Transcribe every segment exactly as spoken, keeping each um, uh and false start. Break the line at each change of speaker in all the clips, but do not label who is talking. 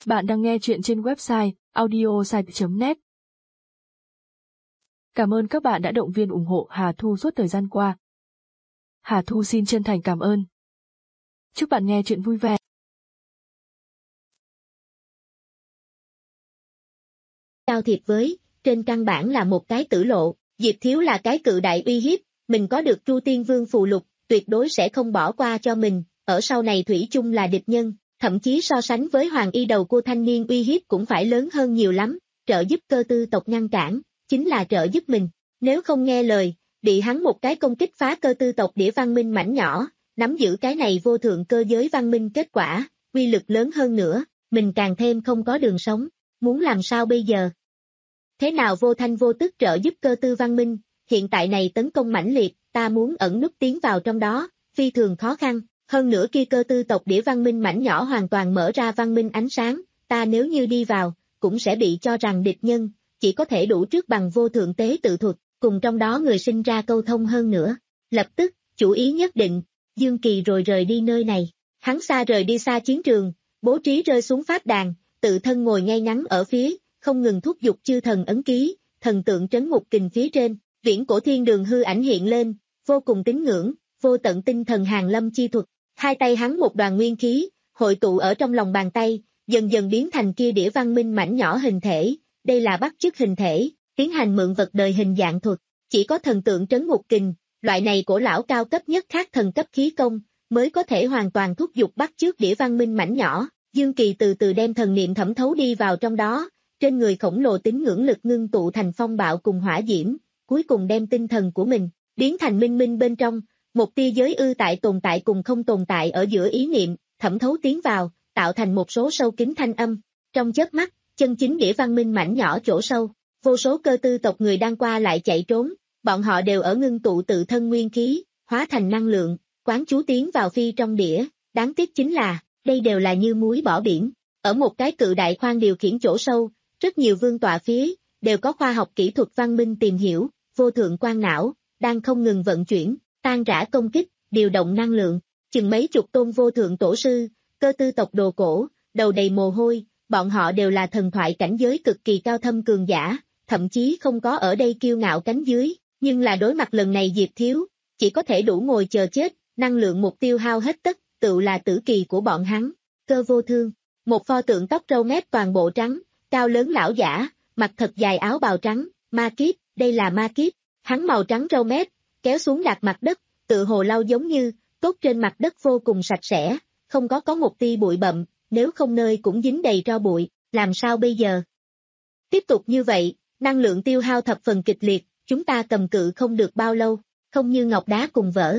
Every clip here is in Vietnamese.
Bạn đang nghe chuyện trên website audiosite chấm net. Cảm ơn các bạn đã động viên ủng hộ Hà Thu suốt thời gian qua. Hà Thu xin chân thành cảm ơn. Chúc bạn nghe chuyện vui vẻ.
Giao thiệp với, trên căn bản là một cái tử lộ, Diệp Thiếu là cái cự đại uy hiếp, mình có được Tru Tiên Vương phù lục, tuyệt đối sẽ không bỏ qua cho mình, ở sau này thủy chung là địch nhân, thậm chí so sánh với Hoàng Y đầu cô thanh niên uy hiếp cũng phải lớn hơn nhiều lắm, trợ giúp Cơ Tư tộc ngăn cản, chính là trợ giúp mình, nếu không nghe lời, bị hắn một cái công kích phá Cơ Tư tộc đĩa văn minh mảnh nhỏ, nắm giữ cái này vô thượng cơ giới văn minh kết quả, uy lực lớn hơn nữa, mình càng thêm không có đường sống, muốn làm sao bây giờ? Thế nào vô thanh vô tức trợ giúp Cơ Tư văn minh, hiện tại này tấn công mãnh liệt, ta muốn ẩn núp tiến vào trong đó, phi thường khó khăn, hơn nữa kia Cơ Tư tộc đĩa văn minh mảnh nhỏ hoàn toàn mở ra văn minh ánh sáng, ta nếu như đi vào, cũng sẽ bị cho rằng địch nhân, chỉ có thể đủ trước bằng vô thượng tế tự thuật, cùng trong đó người sinh ra câu thông hơn nữa. Lập tức, chủ ý nhất định, Dương Kỳ rồi rời đi nơi này, hắn xa rời đi xa chiến trường, bố trí rơi xuống pháp đàn, tự thân ngồi ngay ngắn ở phía, không ngừng thúc giục chư thần ấn ký, thần tượng trấn ngục kình phía trên, viễn cổ thiên đường hư ảnh hiện lên, vô cùng tín ngưỡng, vô tận tinh thần hàng lâm chi thuật, hai tay hắn một đoàn nguyên khí, hội tụ ở trong lòng bàn tay, dần dần biến thành kia đĩa văn minh mảnh nhỏ hình thể, đây là bắt chước hình thể, tiến hành mượn vật đời hình dạng thuật, chỉ có thần tượng trấn ngục kình, loại này cổ lão cao cấp nhất khác thần cấp khí công, mới có thể hoàn toàn thúc giục bắt chước đĩa văn minh mảnh nhỏ, Dương Kỳ từ từ đem thần niệm thẩm thấu đi vào trong đó, trên người khổng lồ tín ngưỡng lực ngưng tụ thành phong bạo cùng hỏa diễm, cuối cùng đem tinh thần của mình, biến thành minh minh bên trong, một tia giới ư tại tồn tại cùng không tồn tại ở giữa ý niệm, thẩm thấu tiến vào, tạo thành một số sâu kín thanh âm, trong chớp mắt, chân chính đĩa văn minh mảnh nhỏ chỗ sâu, vô số Cơ Tư tộc người đang qua lại chạy trốn, bọn họ đều ở ngưng tụ tự thân nguyên khí, hóa thành năng lượng, quán chú tiến vào phi trong đĩa, đáng tiếc chính là, đây đều là như muối bỏ biển, ở một cái cự đại khoang điều khiển chỗ sâu, rất nhiều vương tọa phía, đều có khoa học kỹ thuật văn minh tìm hiểu, vô thượng quan não, đang không ngừng vận chuyển, tan rã công kích, điều động năng lượng, chừng mấy chục tôn vô thượng tổ sư, Cơ Tư tộc đồ cổ, đầu đầy mồ hôi, bọn họ đều là thần thoại cảnh giới cực kỳ cao thâm cường giả, thậm chí không có ở đây kiêu ngạo cánh dưới, nhưng là đối mặt lần này Diệp Thiếu, chỉ có thể đủ ngồi chờ chết, năng lượng mục tiêu hao hết tất, tự là tử kỳ của bọn hắn, Cơ Vô Thương, một pho tượng tóc râu mép toàn bộ trắng, cao lớn lão giả, mặc thật dài áo bào trắng, ma kiếp, đây là ma kiếp, hắn màu trắng râu mép, kéo xuống đặt mặt đất, tự hồ lau giống như, tốt trên mặt đất vô cùng sạch sẽ, không có có một tia bụi bặm, nếu không nơi cũng dính đầy tro bụi, làm sao bây giờ? Tiếp tục như vậy, năng lượng tiêu hao thập phần kịch liệt, chúng ta cầm cự không được bao lâu, không như ngọc đá cùng vỡ.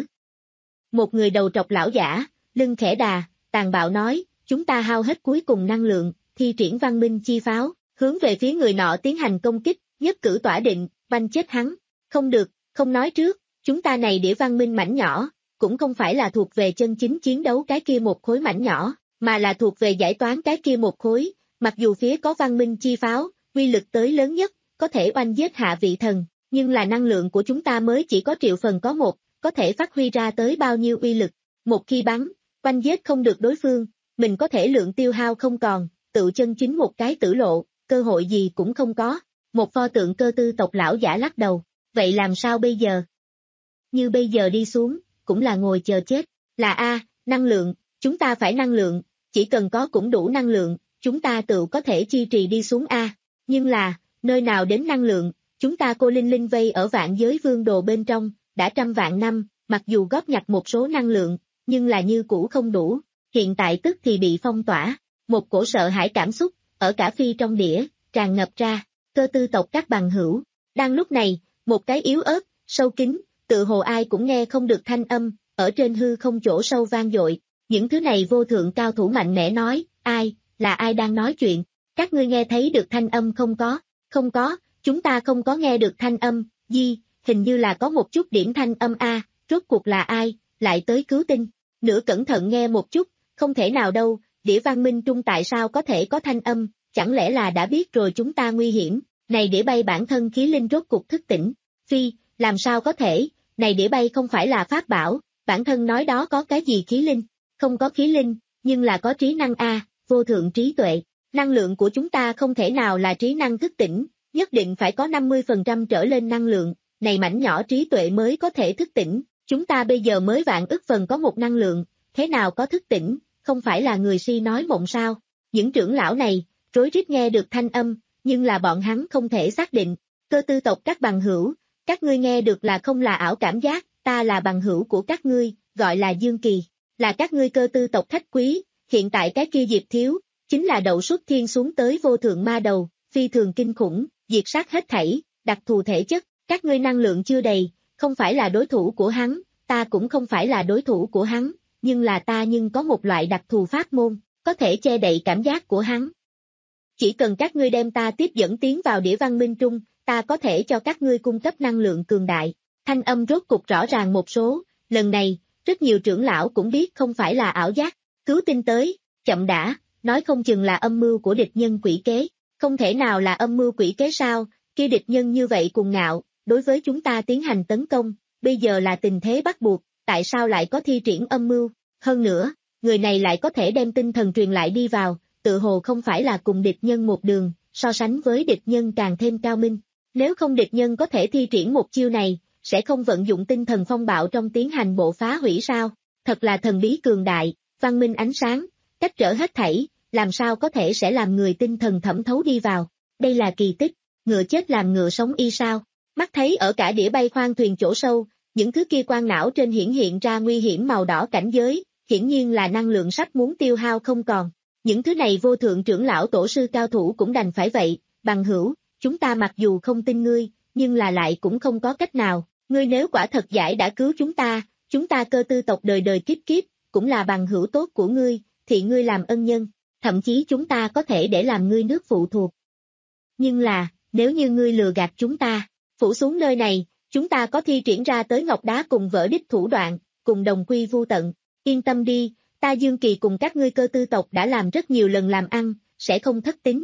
Một người đầu trọc lão giả, lưng khẽ đà, tàn bạo nói, chúng ta hao hết cuối cùng năng lượng, thi triển văn minh chi pháo, hướng về phía người nọ tiến hành công kích, nhất cử tỏa định, banh chết hắn, không được, không nói trước, chúng ta này đĩa văn minh mảnh nhỏ, cũng không phải là thuộc về chân chính chiến đấu cái kia một khối mảnh nhỏ, mà là thuộc về giải toán cái kia một khối, mặc dù phía có văn minh chi pháo, uy lực tới lớn nhất, có thể oanh giết hạ vị thần, nhưng là năng lượng của chúng ta mới chỉ có triệu phần có một, có thể phát huy ra tới bao nhiêu uy lực, một khi bắn, oanh giết không được đối phương, mình có thể lượng tiêu hao không còn, tự chân chính một cái tử lộ, cơ hội gì cũng không có, một pho tượng Cơ Tư tộc lão giả lắc đầu, vậy làm sao bây giờ? Như bây giờ đi xuống, cũng là ngồi chờ chết, là A, năng lượng, chúng ta phải năng lượng, chỉ cần có cũng đủ năng lượng, chúng ta tự có thể chi trì đi xuống A, nhưng là, nơi nào đến năng lượng, chúng ta cô Linh Linh vây ở vạn giới vương đồ bên trong, đã trăm vạn năm, mặc dù góp nhặt một số năng lượng, nhưng là như cũ không đủ, hiện tại tức thì bị phong tỏa, một cổ sợ hãi cảm xúc, ở cả phi trong đĩa, tràn ngập ra, Cơ Tư tộc các bằng hữu, đang lúc này, một cái yếu ớt, sâu kín, tự hồ ai cũng nghe không được thanh âm, ở trên hư không chỗ sâu vang dội, những thứ này vô thượng cao thủ mạnh mẽ nói, ai, là ai đang nói chuyện, các ngươi nghe thấy được thanh âm không có, không có, chúng ta không có nghe được thanh âm, di, hình như là có một chút điểm thanh âm a, rốt cuộc là ai, lại tới cứu tinh, nửa cẩn thận nghe một chút, không thể nào đâu, đĩa văn minh trung tại sao có thể có thanh âm, chẳng lẽ là đã biết rồi chúng ta nguy hiểm, này đĩa bay bản thân khí linh rốt cuộc thức tỉnh, phi, làm sao có thể, này đĩa bay không phải là pháp bảo, bản thân nói đó có cái gì khí linh, không có khí linh, nhưng là có trí năng a, vô thượng trí tuệ, Năng lượng của chúng ta không thể nào là trí năng thức tỉnh, nhất định phải có năm mươi phần trăm trở lên năng lượng, này mảnh nhỏ trí tuệ mới có thể thức tỉnh, chúng ta bây giờ mới vạn ức phần có một năng lượng, thế nào có thức tỉnh, không phải là người si nói mộng sao? Những trưởng lão này, rối rít nghe được thanh âm, nhưng là bọn hắn không thể xác định, cơ tư tộc các bằng hữu, các ngươi nghe được là không là ảo cảm giác, ta là bằng hữu của các ngươi, gọi là Dương Kỳ, là các ngươi cơ tư tộc khách quý, hiện tại cái kia Diệp Thiếu, chính là đậu xuất thiên xuống tới vô thượng ma đầu, phi thường kinh khủng, diệt sát hết thảy, đặc thù thể chất, các ngươi năng lượng chưa đầy, không phải là đối thủ của hắn, ta cũng không phải là đối thủ của hắn, nhưng là ta nhưng có một loại đặc thù pháp môn, có thể che đậy cảm giác của hắn. Chỉ cần các ngươi đem ta tiếp dẫn tiến vào đĩa văn minh trung, ta có thể cho các ngươi cung cấp năng lượng cường đại. Thanh âm rốt cục rõ ràng một số, lần này, rất nhiều trưởng lão cũng biết không phải là ảo giác, cứu tinh tới, chậm đã, nói không chừng là âm mưu của địch nhân quỷ kế, không thể nào là âm mưu quỷ kế sao, kia địch nhân như vậy cuồng ngạo, đối với chúng ta tiến hành tấn công, bây giờ là tình thế bắt buộc, tại sao lại có thi triển âm mưu, hơn nữa, người này lại có thể đem tinh thần truyền lại đi vào, tự hồ không phải là cùng địch nhân một đường, so sánh với địch nhân càng thêm cao minh, nếu không địch nhân có thể thi triển một chiêu này, sẽ không vận dụng tinh thần phong bạo trong tiến hành bộ phá hủy sao, thật là thần bí cường đại, văn minh ánh sáng, cách trở hết thảy, làm sao có thể sẽ làm người tinh thần thẩm thấu đi vào, đây là kỳ tích, ngựa chết làm ngựa sống y sao, mắt thấy ở cả đĩa bay khoang thuyền chỗ sâu, những thứ kia quang não trên hiển hiện ra nguy hiểm màu đỏ cảnh giới, hiển nhiên là năng lượng sắp muốn tiêu hao không còn, những thứ này vô thượng trưởng lão tổ sư cao thủ cũng đành phải vậy, bằng hữu, chúng ta mặc dù không tin ngươi, nhưng là lại cũng không có cách nào, ngươi nếu quả thật giải đã cứu chúng ta, chúng ta cơ tư tộc đời đời kiếp kiếp, cũng là bằng hữu tốt của ngươi, thì ngươi làm ân nhân, thậm chí chúng ta có thể để làm ngươi nước phụ thuộc. Nhưng là, nếu như ngươi lừa gạt chúng ta, phủ xuống nơi này, chúng ta có thi triển ra tới ngọc đá cùng vỡ đích thủ đoạn, cùng đồng quy vu tận, yên tâm đi, ta Dương Kỳ cùng các ngươi cơ tư tộc đã làm rất nhiều lần làm ăn, sẽ không thất tín.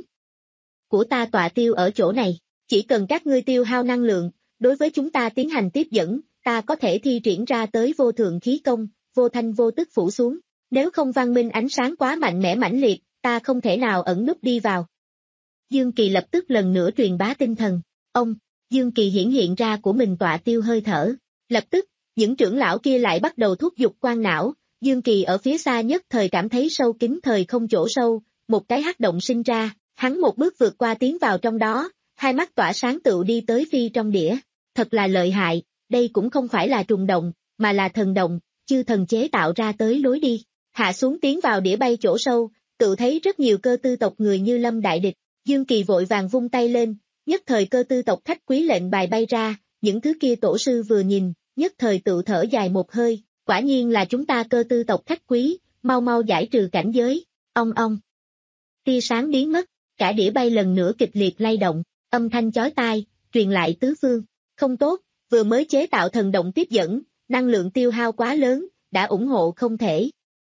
Của ta tọa tiêu ở chỗ này, chỉ cần các ngươi tiêu hao năng lượng, đối với chúng ta tiến hành tiếp dẫn, ta có thể thi triển ra tới vô thượng khí công, vô thanh vô tức phủ xuống, nếu không văn minh ánh sáng quá mạnh mẽ mãnh liệt, ta không thể nào ẩn núp đi vào. Dương Kỳ lập tức lần nữa truyền bá tinh thần, ông, Dương Kỳ hiển hiện ra của mình tọa tiêu hơi thở, lập tức, những trưởng lão kia lại bắt đầu thúc giục quan não, Dương Kỳ ở phía xa nhất thời cảm thấy sâu kín thời không chỗ sâu, một cái hắc động sinh ra, hắn một bước vượt qua tiến vào trong đó, hai mắt tỏa sáng tựu đi tới phi trong đĩa, thật là lợi hại, đây cũng không phải là trùng động, mà là thần động, chư thần chế tạo ra tới lối đi, hạ xuống tiến vào đĩa bay chỗ sâu, tự thấy rất nhiều cơ tư tộc người như lâm đại địch, Dương Kỳ vội vàng vung tay lên, nhất thời cơ tư tộc khách quý lệnh bài bay ra, những thứ kia tổ sư vừa nhìn, nhất thời tự thở dài một hơi, quả nhiên là chúng ta cơ tư tộc khách quý, mau mau giải trừ cảnh giới, ong ong. Tia sáng biến mất, cả đĩa bay lần nữa kịch liệt lay động, âm thanh chói tai, truyền lại tứ phương, không tốt, vừa mới chế tạo thần động tiếp dẫn, năng lượng tiêu hao quá lớn, đã ủng hộ không thể.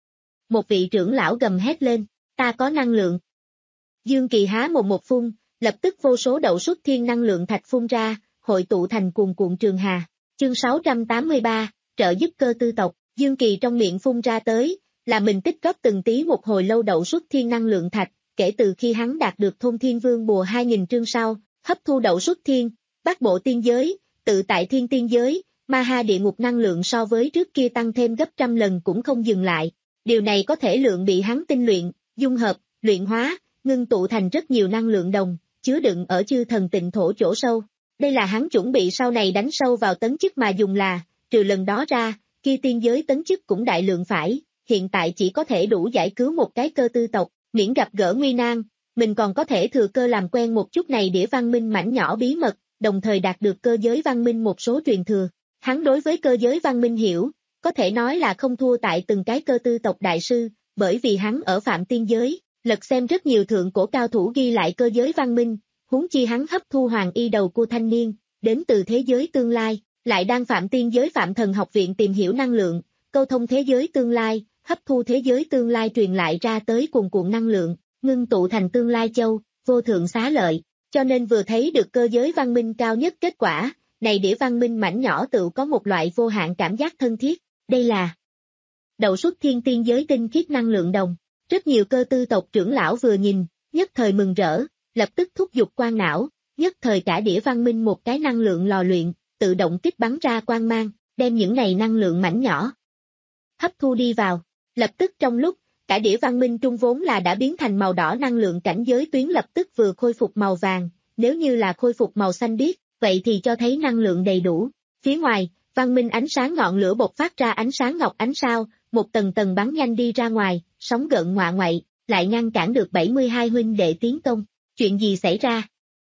Một vị trưởng lão gầm hét lên, ta có năng lượng. Dương Kỳ há mồm một phun, lập tức vô số đậu xuất thiên năng lượng thạch phun ra, hội tụ thành cuồn cuộn trường hà. Chương sáu trăm tám mươi ba, trợ giúp cơ tư tộc, Dương Kỳ trong miệng phun ra tới, là mình tích góp từng tí một hồi lâu đậu xuất thiên năng lượng thạch, kể từ khi hắn đạt được thôn thiên vương bùa hai nghìn chương sau, hấp thu đậu xuất thiên, bát bộ tiên giới, tự tại thiên tiên giới, ma ha địa ngục năng lượng so với trước kia tăng thêm gấp trăm lần cũng không dừng lại. Điều này có thể lượng bị hắn tinh luyện, dung hợp, luyện hóa, ngưng tụ thành rất nhiều năng lượng đồng, chứa đựng ở chư thần tịnh thổ chỗ sâu. Đây là hắn chuẩn bị sau này đánh sâu vào tấn chức mà dùng là, trừ lần đó ra, kia tiên giới tấn chức cũng đại lượng phải, hiện tại chỉ có thể đủ giải cứu một cái cơ tư tộc, miễn gặp gỡ nguy nan, mình còn có thể thừa cơ làm quen một chút này đĩa văn minh mảnh nhỏ bí mật, đồng thời đạt được cơ giới văn minh một số truyền thừa. Hắn đối với cơ giới văn minh hiểu, có thể nói là không thua tại từng cái cơ tư tộc đại sư, bởi vì hắn ở phạm tiên giới, lật xem rất nhiều thượng cổ cao thủ ghi lại cơ giới văn minh, huống chi hắn hấp thu hoàng y đầu của thanh niên, đến từ thế giới tương lai, lại đang phạm tiên giới phạm thần học viện tìm hiểu năng lượng, câu thông thế giới tương lai, hấp thu thế giới tương lai truyền lại ra tới cuồn cuộn năng lượng, ngưng tụ thành tương lai châu, vô thượng xá lợi, cho nên vừa thấy được cơ giới văn minh cao nhất kết quả, này đĩa văn minh mảnh nhỏ tự có một loại vô hạn cảm giác thân thiết, đây là đậu xuất thiên tiên giới tinh khiết năng lượng đồng. Rất nhiều cơ tư tộc trưởng lão vừa nhìn, nhất thời mừng rỡ, lập tức thúc giục quang não, nhất thời cả đĩa văn minh một cái năng lượng lò luyện, tự động kích bắn ra quang mang, đem những này năng lượng mảnh nhỏ hấp thu đi vào. Lập tức trong lúc, cả đĩa văn minh trung vốn là đã biến thành màu đỏ năng lượng cảnh giới tuyến lập tức vừa khôi phục màu vàng, nếu như là khôi phục màu xanh biếc, vậy thì cho thấy năng lượng đầy đủ. Phía ngoài, văn minh ánh sáng ngọn lửa bộc phát ra ánh sáng ngọc ánh sao, một tầng tầng bắn nhanh đi ra ngoài, sóng gợn ngoạ ngoại, lại ngăn cản được bảy mươi hai huynh đệ tiến công. Chuyện gì xảy ra?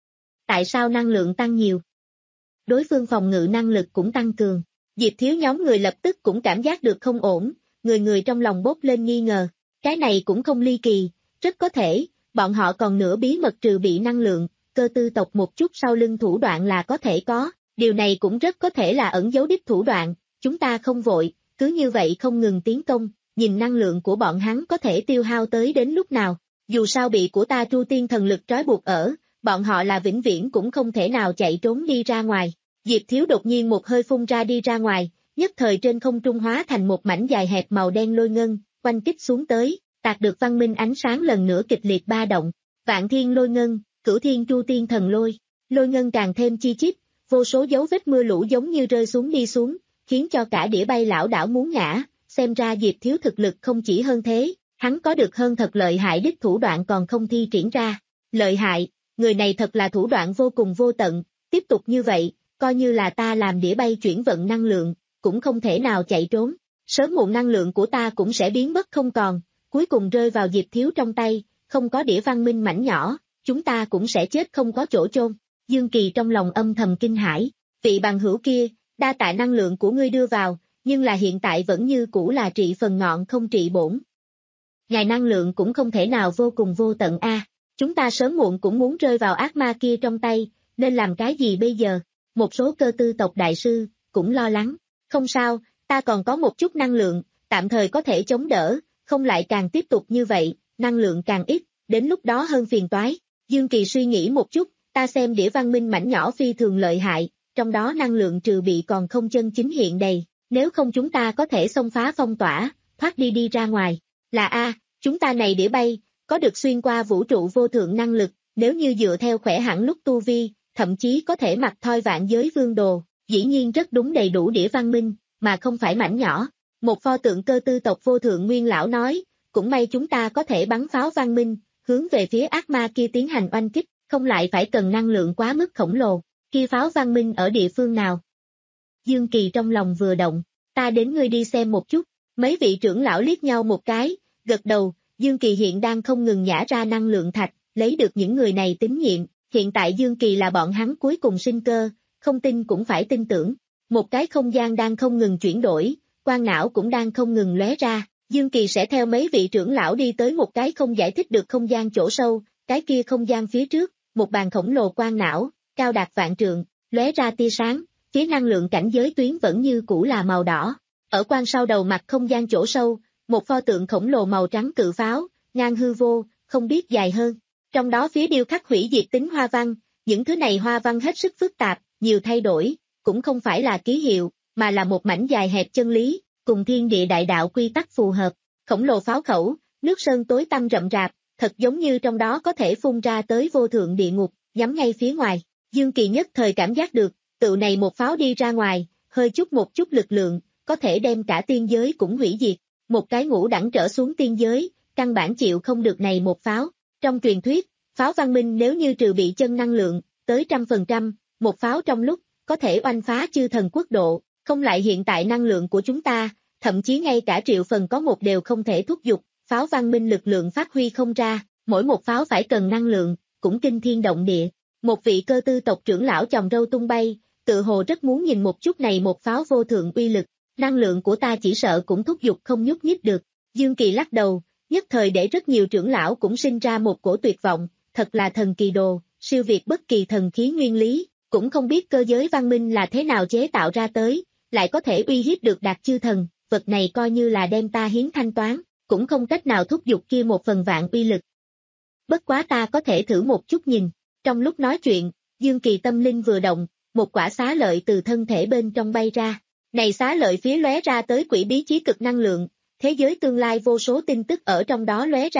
Tại sao năng lượng tăng nhiều? Đối phương phòng ngự năng lực cũng tăng cường. Diệp Thiếu nhóm người lập tức cũng cảm giác được không ổn, người người trong lòng bốc lên nghi ngờ. Cái này cũng không ly kỳ, rất có thể, bọn họ còn nửa bí mật trừ bị năng lượng, cơ tư tộc một chút sau lưng thủ đoạn là có thể có, điều này cũng rất có thể là ẩn giấu đích thủ đoạn, chúng ta không vội, cứ như vậy không ngừng tiến công, nhìn năng lượng của bọn hắn có thể tiêu hao tới đến lúc nào, dù sao bị của ta Tru Tiên thần lực trói buộc ở, bọn họ là vĩnh viễn cũng không thể nào chạy trốn đi ra ngoài. Diệp Thiếu đột nhiên một hơi phun ra đi ra ngoài, nhất thời trên không trung hóa thành một mảnh dài hẹp màu đen lôi ngân, quanh kích xuống tới, tạc được văn minh ánh sáng lần nữa kịch liệt ba động. Vạn thiên lôi ngân, cửu thiên Tru Tiên thần lôi, lôi ngân càng thêm chi chít, vô số dấu vết mưa lũ giống như rơi xuống đi xuống, khiến cho cả đĩa bay lão đảo muốn ngã, xem ra Diệp Thiếu thực lực không chỉ hơn thế, hắn có được hơn thật lợi hại đích thủ đoạn còn không thi triển ra. Lợi hại, người này thật là thủ đoạn vô cùng vô tận, tiếp tục như vậy, coi như là ta làm đĩa bay chuyển vận năng lượng, cũng không thể nào chạy trốn, sớm muộn năng lượng của ta cũng sẽ biến mất không còn, cuối cùng rơi vào Diệp Thiếu trong tay, không có đĩa văn minh mảnh nhỏ, chúng ta cũng sẽ chết không có chỗ chôn. Dương Kỳ trong lòng âm thầm kinh hãi, vị bằng hữu kia, đa tạ năng lượng của ngươi đưa vào, nhưng là hiện tại vẫn như cũ là trị phần ngọn không trị bổn. Ngài năng lượng cũng không thể nào vô cùng vô tận a, chúng ta sớm muộn cũng muốn rơi vào ác ma kia trong tay, nên làm cái gì bây giờ? Một số cơ tư tộc đại sư cũng lo lắng, không sao, ta còn có một chút năng lượng, tạm thời có thể chống đỡ, không lại càng tiếp tục như vậy, năng lượng càng ít, đến lúc đó hơn phiền toái. Dương Kỳ suy nghĩ một chút, ta xem đĩa văn minh mảnh nhỏ phi thường lợi hại, trong đó năng lượng trừ bị còn không chân chính hiện đầy, nếu không chúng ta có thể xông phá phong tỏa, thoát đi đi ra ngoài. Là a, chúng ta này đĩa bay, có được xuyên qua vũ trụ vô thượng năng lực, nếu như dựa theo khỏe hẳn lúc tu vi, thậm chí có thể mặc thoi vạn giới vương đồ, dĩ nhiên rất đúng đầy đủ đĩa văn minh, mà không phải mảnh nhỏ. Một pho tượng cơ tư tộc vô thượng nguyên lão nói, cũng may chúng ta có thể bắn pháo văn minh, hướng về phía ác ma kia tiến hành oanh kích, không lại phải cần năng lượng quá mức khổng lồ. Kia pháo văn minh ở địa phương nào? Dương Kỳ trong lòng vừa động, ta đến ngươi đi xem một chút. Mấy vị trưởng lão liếc nhau một cái, gật đầu. Dương Kỳ hiện đang không ngừng nhả ra năng lượng thạch, lấy được những người này tín nhiệm. Hiện tại Dương Kỳ là bọn hắn cuối cùng sinh cơ, không tin cũng phải tin tưởng. Một cái không gian đang không ngừng chuyển đổi, quang não cũng đang không ngừng lóe ra. Dương Kỳ sẽ theo mấy vị trưởng lão đi tới một cái không giải thích được không gian chỗ sâu, cái kia không gian phía trước, một bàn khổng lồ quang não, cao đạt vạn trượng, lóe ra tia sáng, phía năng lượng cảnh giới tuyến vẫn như cũ là màu đỏ. Ở quan sau đầu mặt không gian chỗ sâu, một pho tượng khổng lồ màu trắng cự pháo, ngang hư vô, không biết dài hơn. Trong đó phía điêu khắc hủy diệt tính hoa văn, những thứ này hoa văn hết sức phức tạp, nhiều thay đổi, cũng không phải là ký hiệu, mà là một mảnh dài hẹp chân lý, cùng thiên địa đại đạo quy tắc phù hợp. Khổng lồ pháo khẩu, nước sơn tối tăm rậm rạp, thật giống như trong đó có thể phun ra tới vô thượng địa ngục, nhắm ngay phía ngoài. Dương Kỳ nhất thời cảm giác được, tự này một pháo đi ra ngoài, hơi chút một chút lực lượng, có thể đem cả tiên giới cũng hủy diệt. Một cái ngũ đẳng trở xuống tiên giới, căn bản chịu không được này một pháo. Trong truyền thuyết, pháo văn minh nếu như trừ bị chân năng lượng, tới trăm phần trăm, một pháo trong lúc, có thể oanh phá chư thần quốc độ, không lại hiện tại năng lượng của chúng ta, thậm chí ngay cả triệu phần có một đều không thể thúc giục, pháo văn minh lực lượng phát huy không ra, mỗi một pháo phải cần năng lượng, cũng kinh thiên động địa. Một vị cơ tư tộc trưởng lão chòm râu tung bay, tự hồ rất muốn nhìn một chút này một pháo vô thượng uy lực, năng lượng của ta chỉ sợ cũng thúc giục không nhúc nhích được. Dương Kỳ lắc đầu, nhất thời để rất nhiều trưởng lão cũng sinh ra một cổ tuyệt vọng, thật là thần kỳ đồ, siêu việt bất kỳ thần khí nguyên lý, cũng không biết cơ giới văn minh là thế nào chế tạo ra tới, lại có thể uy hiếp được đạt chư thần, vật này coi như là đem ta hiến thanh toán, cũng không cách nào thúc giục kia một phần vạn uy lực. Bất quá ta có thể thử một chút nhìn. Trong lúc nói chuyện, Dương Kỳ tâm linh vừa động, một quả xá lợi từ thân thể bên trong bay ra. Này xá lợi phía lóe ra tới quỷ bí chí cực năng lượng, thế giới tương lai vô số tin tức ở trong đó lóe ra,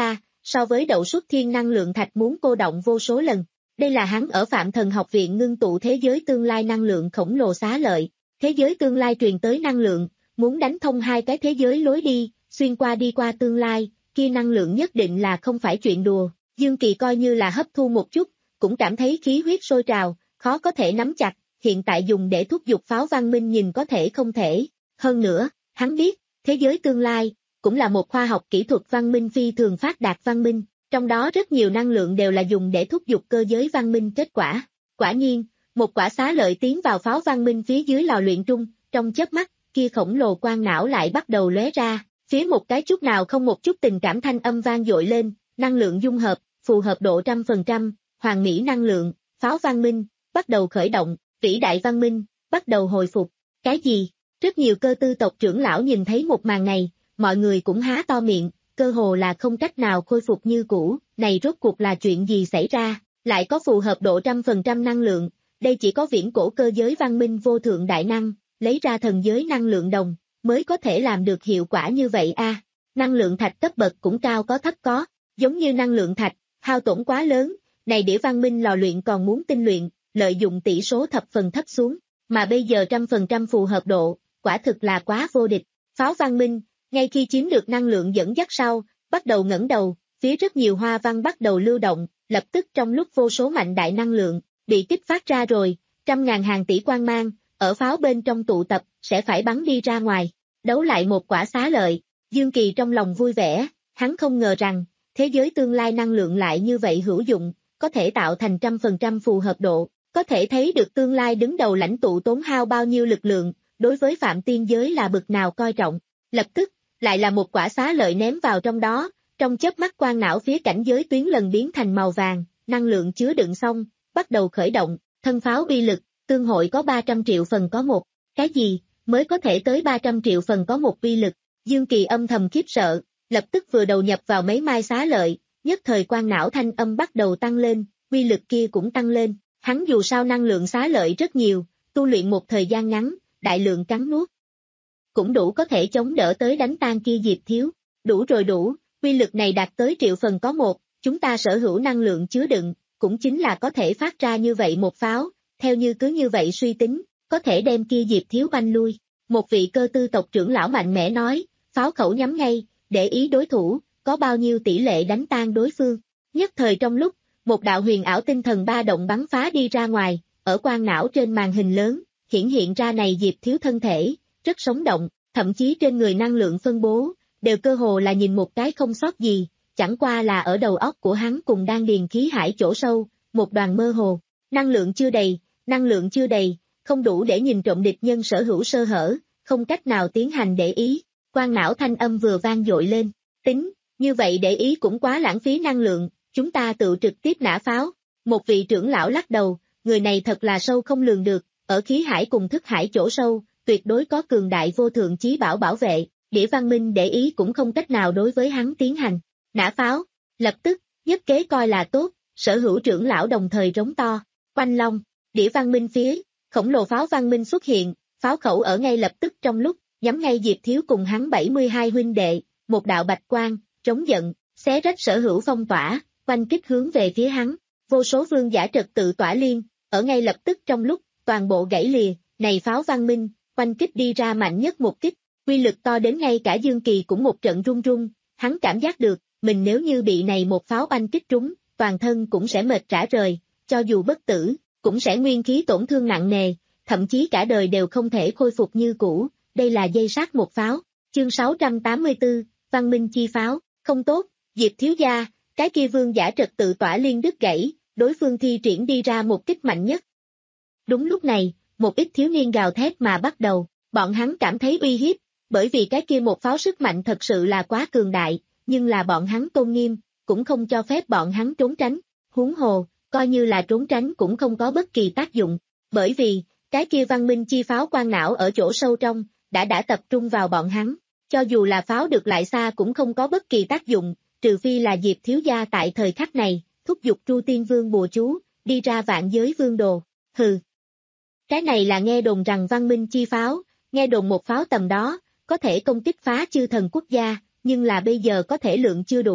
so với đậu xuất thiên năng lượng thạch muốn cô động vô số lần. Đây là hắn ở Phạm Thần Học viện ngưng tụ thế giới tương lai năng lượng khổng lồ xá lợi. Thế giới tương lai truyền tới năng lượng, muốn đánh thông hai cái thế giới lối đi, xuyên qua đi qua tương lai, kia năng lượng nhất định là không phải chuyện đùa. Dương Kỳ coi như là hấp thu một chút, cũng cảm thấy khí huyết sôi trào, khó có thể nắm chặt, hiện tại dùng để thúc giục pháo văn minh nhìn có thể không thể. Hơn nữa, hắn biết, thế giới tương lai, cũng là một khoa học kỹ thuật văn minh phi thường phát đạt văn minh, trong đó rất nhiều năng lượng đều là dùng để thúc giục cơ giới văn minh kết quả. Quả nhiên, một quả xá lợi tiến vào pháo văn minh phía dưới lò luyện trung, trong chớp mắt, kia khổng lồ quang não lại bắt đầu lóe ra, phía một cái chút nào không một chút tình cảm thanh âm vang dội lên, năng lượng dung hợp, phù hợp độ trăm phần trăm, hoàn mỹ năng lượng, pháo văn minh, bắt đầu khởi động, vĩ đại văn minh, bắt đầu hồi phục. Cái gì? Rất nhiều cơ tư tộc trưởng lão nhìn thấy một màn này, mọi người cũng há to miệng, cơ hồ là không cách nào khôi phục như cũ, này rốt cuộc là chuyện gì xảy ra, lại có phù hợp độ trăm phần trăm năng lượng, đây chỉ có viễn cổ cơ giới văn minh vô thượng đại năng, lấy ra thần giới năng lượng đồng, mới có thể làm được hiệu quả như vậy a. À, năng lượng thạch cấp bậc cũng cao có thấp có, giống như năng lượng thạch, hao tổn quá lớn, này đĩa văn minh lò luyện còn muốn tinh luyện, lợi dụng tỷ số thập phần thấp xuống, mà bây giờ trăm phần trăm phù hợp độ, quả thực là quá vô địch. Pháo văn minh, ngay khi chiếm được năng lượng dẫn dắt sau, bắt đầu ngẩng đầu, phía rất nhiều hoa văn bắt đầu lưu động, lập tức trong lúc vô số mạnh đại năng lượng, bị kích phát ra rồi, trăm ngàn hàng tỷ quang mang, ở pháo bên trong tụ tập, sẽ phải bắn đi ra ngoài, đấu lại một quả xá lợi. Dương Kỳ trong lòng vui vẻ, hắn không ngờ rằng, thế giới tương lai năng lượng lại như vậy hữu dụng, có thể tạo thành trăm phần trăm phù hợp độ, có thể thấy được tương lai đứng đầu lãnh tụ tốn hao bao nhiêu lực lượng, đối với phạm tiên giới là bực nào coi trọng. Lập tức, lại là một quả xá lợi ném vào trong đó, trong chớp mắt quang não phía cảnh giới tuyến lần biến thành màu vàng, năng lượng chứa đựng xong, bắt đầu khởi động, thân pháo uy lực, tương hội có ba trăm triệu phần có một, cái gì, mới có thể tới ba trăm triệu phần có một uy lực. Dương Kỳ âm thầm khiếp sợ, lập tức vừa đầu nhập vào mấy mai xá lợi, nhất thời quang não thanh âm bắt đầu tăng lên, uy lực kia cũng tăng lên, hắn dù sao năng lượng xá lợi rất nhiều, tu luyện một thời gian ngắn, đại lượng cắn nuốt, cũng đủ có thể chống đỡ tới đánh tan kia Diệp Thiếu, đủ rồi đủ, uy lực này đạt tới triệu phần có một, chúng ta sở hữu năng lượng chứa đựng, cũng chính là có thể phát ra như vậy một pháo, theo như cứ như vậy suy tính, có thể đem kia Diệp Thiếu banh lui. Một vị cơ tư tộc trưởng lão mạnh mẽ nói, pháo khẩu nhắm ngay, để ý đối thủ, có bao nhiêu tỷ lệ đánh tan đối phương. Nhất thời trong lúc, một đạo huyền ảo tinh thần ba động bắn phá đi ra ngoài, ở quang não trên màn hình lớn, hiển hiện ra này Diệp Thiếu thân thể, rất sống động, thậm chí trên người năng lượng phân bố, đều cơ hồ là nhìn một cái không sót gì, chẳng qua là ở đầu óc của hắn cùng đang điền khí hải chỗ sâu, một đoàn mơ hồ, năng lượng chưa đầy, năng lượng chưa đầy, không đủ để nhìn trộm địch nhân sở hữu sơ hở, không cách nào tiến hành để ý, quang não thanh âm vừa vang dội lên, tính, như vậy để ý cũng quá lãng phí năng lượng, chúng ta tự trực tiếp nã pháo, một vị trưởng lão lắc đầu, người này thật là sâu không lường được, ở khí hải cùng thức hải chỗ sâu, tuyệt đối có cường đại vô thượng chí bảo bảo vệ, đĩa văn minh để ý cũng không cách nào đối với hắn tiến hành, nã pháo, lập tức, nhất kế coi là tốt, sở hữu trưởng lão đồng thời rống to, quanh long, đĩa văn minh phía, khổng lồ pháo văn minh xuất hiện, pháo khẩu ở ngay lập tức trong lúc, nhắm ngay Diệp Thiếu cùng hắn bảy mươi hai huynh đệ, một đạo bạch quang, trống giận, xé rách sở hữu phong tỏa, quanh kích hướng về phía hắn, vô số vương giả trật tự tỏa liên, ở ngay lập tức trong lúc, toàn bộ gãy lìa, này pháo văn minh, quanh kích đi ra mạnh nhất một kích, quy lực to đến ngay cả Dương Kỳ cũng một trận run run, hắn cảm giác được, mình nếu như bị này một pháo oanh kích trúng, toàn thân cũng sẽ mệt rã rời, cho dù bất tử, cũng sẽ nguyên khí tổn thương nặng nề, thậm chí cả đời đều không thể khôi phục như cũ, đây là dây sát một pháo. Chương sáu trăm tám mươi tư, Văn Minh chi pháo, không tốt, Diệp Thiếu gia, cái kia vương giả trật tự tỏa liên đứt gãy, đối phương thi triển đi ra một kích mạnh nhất. Đúng lúc này, một ít thiếu niên gào thét mà bắt đầu, bọn hắn cảm thấy uy hiếp, bởi vì cái kia một pháo sức mạnh thật sự là quá cường đại, nhưng là bọn hắn tôn nghiêm, cũng không cho phép bọn hắn trốn tránh, huống hồ, coi như là trốn tránh cũng không có bất kỳ tác dụng, bởi vì, cái kia văn minh chi pháo quang não ở chỗ sâu trong, đã đã tập trung vào bọn hắn, cho dù là pháo được lại xa cũng không có bất kỳ tác dụng, trừ phi là Diệp Thiếu gia tại thời khắc này, thúc giục Tru Tiên Vương bùa chú, đi ra vạn giới vương đồ, hừ. Cái này là nghe đồn rằng văn minh chi pháo, nghe đồn một pháo tầm đó, có thể công kích phá chư thần quốc gia, nhưng là bây giờ có thể lượng chưa đủ,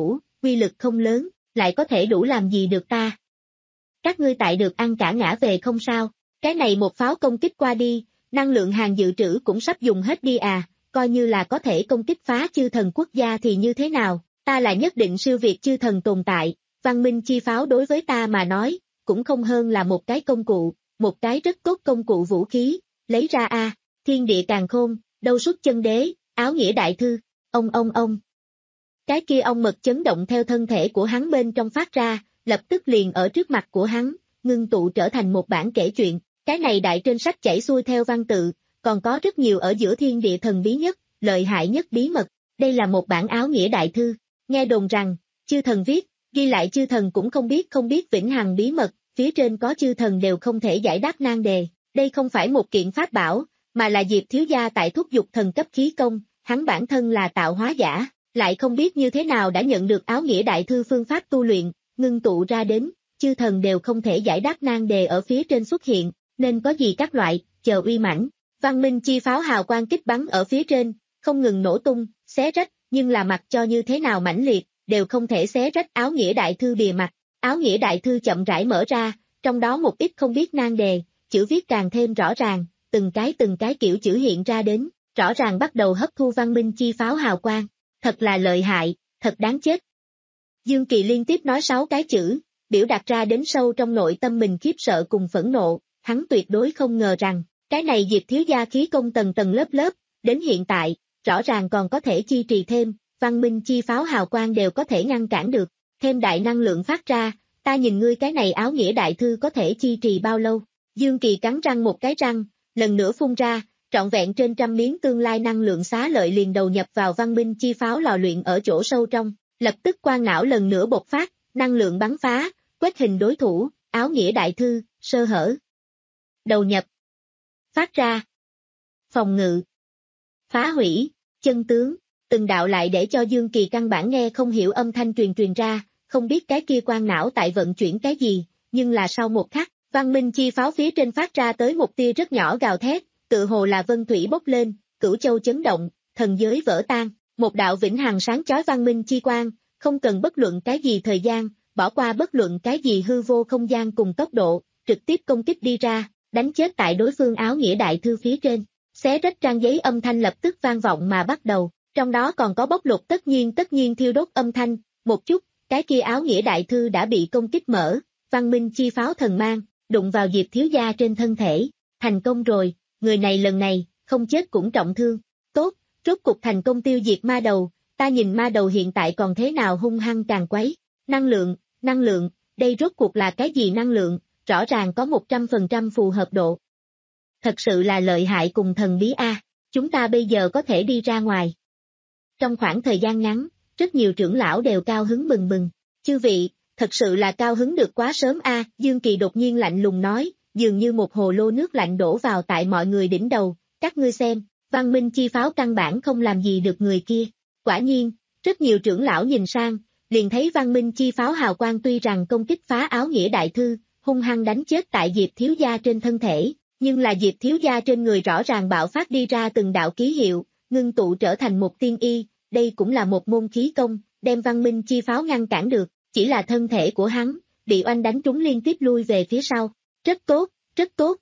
quy lực không lớn, lại có thể đủ làm gì được ta. Các ngươi tại được ăn cả ngã về không sao, cái này một pháo công kích qua đi, năng lượng hàng dự trữ cũng sắp dùng hết đi à, coi như là có thể công kích phá chư thần quốc gia thì như thế nào, ta là nhất định siêu việt chư thần tồn tại, văn minh chi pháo đối với ta mà nói, cũng không hơn là một cái công cụ, một cái rất tốt công cụ vũ khí, lấy ra a, thiên địa càn khôn, đâu xuất chân đế, áo nghĩa đại thư, ông ông ông. Cái kia ong mật chấn động theo thân thể của hắn bên trong phát ra, lập tức liền ở trước mặt của hắn, ngưng tụ trở thành một bản kể chuyện, cái này đại trên sách chảy xuôi theo văn tự, còn có rất nhiều ở giữa thiên địa thần bí nhất, lợi hại nhất bí mật, đây là một bản áo nghĩa đại thư, nghe đồn rằng, chư thần viết, ghi lại chư thần cũng không biết không biết vĩnh hằng bí mật, phía trên có chư thần đều không thể giải đáp nan đề, đây không phải một kiện pháp bảo, mà là Diệp thiếu gia tại thúc dục thần cấp khí công, hắn bản thân là tạo hóa giả, lại không biết như thế nào đã nhận được áo nghĩa đại thư phương pháp tu luyện, ngưng tụ ra đến, chư thần đều không thể giải đáp nan đề ở phía trên xuất hiện, nên có gì các loại, chờ uy mãnh, văn minh chi pháo hào quang kích bắn ở phía trên, không ngừng nổ tung, xé rách, nhưng là mặt cho như thế nào mãnh liệt, đều không thể xé rách áo nghĩa đại thư bìa mặt, áo nghĩa đại thư chậm rãi mở ra, trong đó một ít không biết nan đề, chữ viết càng thêm rõ ràng, từng cái từng cái kiểu chữ hiện ra đến, rõ ràng bắt đầu hấp thu văn minh chi pháo hào quang, thật là lợi hại, thật đáng chết. Dương Kỳ liên tiếp nói sáu cái chữ, biểu đạt ra đến sâu trong nội tâm mình khiếp sợ cùng phẫn nộ, hắn tuyệt đối không ngờ rằng, cái này Diệp thiếu gia khí công tầng tầng lớp lớp, đến hiện tại, rõ ràng còn có thể chi trì thêm, văn minh chi pháo hào quang đều có thể ngăn cản được, thêm đại năng lượng phát ra, ta nhìn ngươi cái này áo nghĩa đại thư có thể chi trì bao lâu. Dương Kỳ cắn răng một cái răng, lần nữa phun ra, trọn vẹn trên trăm miếng tương lai năng lượng xá lợi liền đầu nhập vào văn minh chi pháo lò luyện ở chỗ sâu trong, lập tức quang não lần nữa bộc phát, năng lượng bắn phá, quét hình đối thủ, áo nghĩa đại thư, sơ hở. Đầu nhập. Phát ra. Phòng ngự. Phá hủy, chân tướng, từng đạo lại để cho Dương Kỳ căn bản nghe không hiểu âm thanh truyền truyền ra, không biết cái kia quang não tại vận chuyển cái gì, nhưng là sau một khắc, văn minh chi pháo phía trên phát ra tới một tia rất nhỏ gào thét, tự hồ là vân thủy bốc lên, cửu châu chấn động, thần giới vỡ tan, một đạo vĩnh hằng sáng chói văn minh chi quang, không cần bất luận cái gì thời gian, bỏ qua bất luận cái gì hư vô không gian cùng tốc độ, trực tiếp công kích đi ra, đánh chết tại đối phương áo nghĩa đại thư phía trên, xé rách trang giấy âm thanh lập tức vang vọng mà bắt đầu, trong đó còn có bóc lột tất nhiên tất nhiên thiêu đốt âm thanh, một chút, cái kia áo nghĩa đại thư đã bị công kích mở, văn minh chi pháo thần mang, đụng vào Diệp thiếu gia trên thân thể, thành công rồi, người này lần này, không chết cũng trọng thương, tốt, rốt cục thành công tiêu diệt ma đầu, ta nhìn ma đầu hiện tại còn thế nào hung hăng càng quấy, năng lượng, năng lượng, đây rốt cuộc là cái gì năng lượng, rõ ràng có một trăm phần trăm phù hợp độ. Thật sự là lợi hại cùng thần bí a, chúng ta bây giờ có thể đi ra ngoài. Trong khoảng thời gian ngắn, rất nhiều trưởng lão đều cao hứng bừng bừng, chư vị, thật sự là cao hứng được quá sớm a, Dương Kỳ đột nhiên lạnh lùng nói, dường như một hồ lô nước lạnh đổ vào tại mọi người đỉnh đầu, các ngươi xem, văn minh chi pháo căn bản không làm gì được người kia, quả nhiên, rất nhiều trưởng lão nhìn sang, liền thấy văn minh chi pháo hào quang tuy rằng công kích phá áo nghĩa đại thư, hung hăng đánh chết tại Diệp thiếu gia trên thân thể, nhưng là Diệp thiếu gia trên người rõ ràng bạo phát đi ra từng đạo ký hiệu, ngưng tụ trở thành một tiên y, đây cũng là một môn khí công, đem văn minh chi pháo ngăn cản được, chỉ là thân thể của hắn, bị oanh đánh trúng liên tiếp lui về phía sau, rất tốt, rất tốt.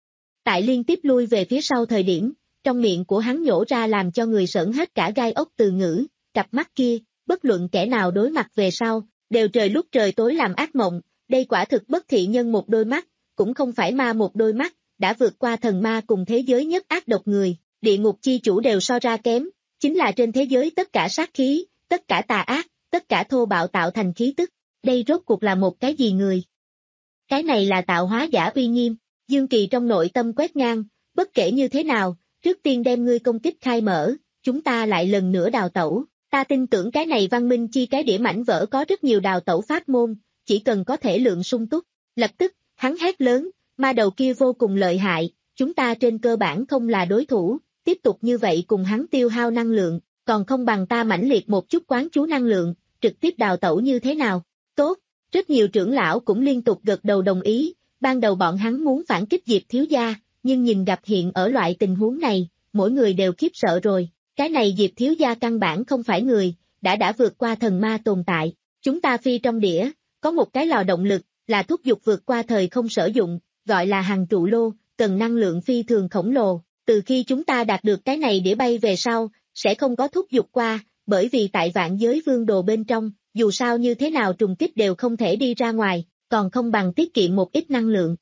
Tại liên tiếp lui về phía sau thời điểm, trong miệng của hắn nhổ ra làm cho người sởn hết cả gai ốc từ ngữ, cặp mắt kia, bất luận kẻ nào đối mặt về sau, đều trời lúc trời tối làm ác mộng, đây quả thực bất thị nhân một đôi mắt, cũng không phải ma một đôi mắt, đã vượt qua thần ma cùng thế giới nhất ác độc người, địa ngục chi chủ đều so ra kém, chính là trên thế giới tất cả sát khí, tất cả tà ác, tất cả thô bạo tạo thành khí tức, đây rốt cuộc là một cái gì người? Cái này là tạo hóa giả uy nghiêm, Dương Kỳ trong nội tâm quét ngang, bất kể như thế nào, trước tiên đem ngươi công kích khai mở, chúng ta lại lần nữa đào tẩu, ta tin tưởng cái này văn minh chi cái đĩa mảnh vỡ có rất nhiều đào tẩu pháp môn, chỉ cần có thể lượng sung túc, lập tức, hắn hét lớn, ma đầu kia vô cùng lợi hại, chúng ta trên cơ bản không là đối thủ, tiếp tục như vậy cùng hắn tiêu hao năng lượng, còn không bằng ta mãnh liệt một chút quán chú năng lượng, trực tiếp đào tẩu như thế nào, tốt, rất nhiều trưởng lão cũng liên tục gật đầu đồng ý, ban đầu bọn hắn muốn phản kích Diệp thiếu gia, nhưng nhìn gặp hiện ở loại tình huống này, mỗi người đều khiếp sợ rồi, cái này Diệp thiếu gia căn bản không phải người, đã đã vượt qua thần ma tồn tại, Chúng ta phi trong đĩa, có một cái lò động lực, là thúc giục vượt qua thời không sử dụng, gọi là hằng trụ lô, cần năng lượng phi thường khổng lồ. Từ khi chúng ta đạt được cái này đĩa bay về sau, sẽ không có thúc giục qua, bởi vì tại vạn giới vương đồ bên trong, dù sao như thế nào trùng kích đều không thể đi ra ngoài, còn không bằng tiết kiệm một ít năng lượng.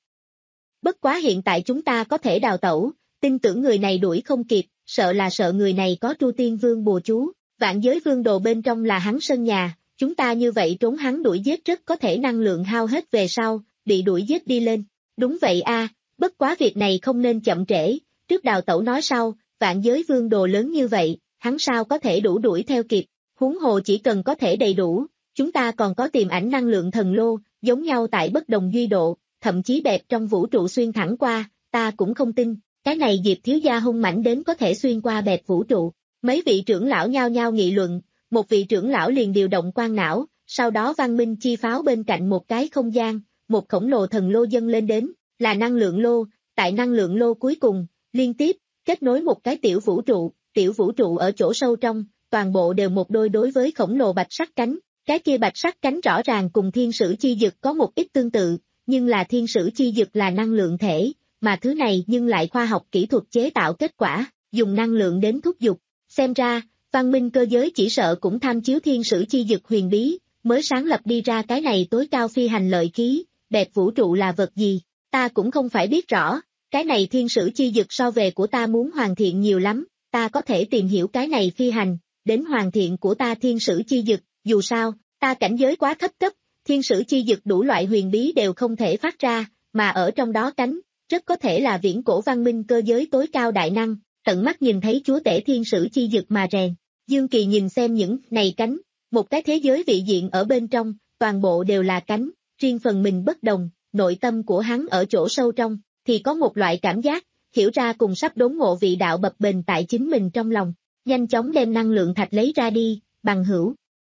Bất quá hiện tại chúng ta có thể đào tẩu, tin tưởng người này đuổi không kịp, sợ là sợ người này có Tru Tiên Vương bùa chú, vạn giới vương đồ bên trong là hắn sân nhà, chúng ta như vậy trốn hắn đuổi giết rất có thể năng lượng hao hết về sau, bị đuổi giết đi lên. Đúng vậy a, bất quá việc này không nên chậm trễ, trước đào tẩu nói sau, vạn giới vương đồ lớn như vậy, hắn sao có thể đủ đuổi theo kịp, huống hồ chỉ cần có thể đầy đủ, chúng ta còn có tiềm ảnh năng lượng thần lô, giống nhau tại bất đồng duy độ, thậm chí bẹp trong vũ trụ xuyên thẳng qua, ta cũng không tin, cái này Diệp thiếu gia hung mãnh đến có thể xuyên qua bẹp vũ trụ. Mấy vị trưởng lão nhao nhao nghị luận, một vị trưởng lão liền điều động quan não, sau đó văn minh chi pháo bên cạnh một cái không gian, một khổng lồ thần lô dâng lên đến, là năng lượng lô, tại năng lượng lô cuối cùng, liên tiếp, kết nối một cái tiểu vũ trụ, tiểu vũ trụ ở chỗ sâu trong, toàn bộ đều một đôi đối với khổng lồ bạch sắc cánh, cái kia bạch sắc cánh rõ ràng cùng thiên sử chi dực có một ít tương tự, nhưng là thiên sử chi dực là năng lượng thể, mà thứ này nhưng lại khoa học kỹ thuật chế tạo kết quả, dùng năng lượng đến thúc giục, xem ra, văn minh cơ giới chỉ sợ cũng tham chiếu thiên sử chi dực huyền bí, mới sáng lập đi ra cái này tối cao phi hành lợi khí, bẹp vũ trụ là vật gì, ta cũng không phải biết rõ, cái này thiên sử chi dực so về của ta muốn hoàn thiện nhiều lắm, ta có thể tìm hiểu cái này phi hành, đến hoàn thiện của ta thiên sử chi dực, dù sao, ta cảnh giới quá thấp cấp, thiên sử chi dực đủ loại huyền bí đều không thể phát ra, mà ở trong đó cánh, rất có thể là viễn cổ văn minh cơ giới tối cao đại năng, tận mắt nhìn thấy chúa tể thiên sử chi dực mà rèn. Dương Kỳ nhìn xem những này cánh, một cái thế giới vị diện ở bên trong, toàn bộ đều là cánh, riêng phần mình bất đồng, nội tâm của hắn ở chỗ sâu trong, thì có một loại cảm giác, hiểu ra cùng sắp đốn ngộ vị đạo bập bềnh tại chính mình trong lòng, nhanh chóng đem năng lượng thạch lấy ra đi, bằng hữu.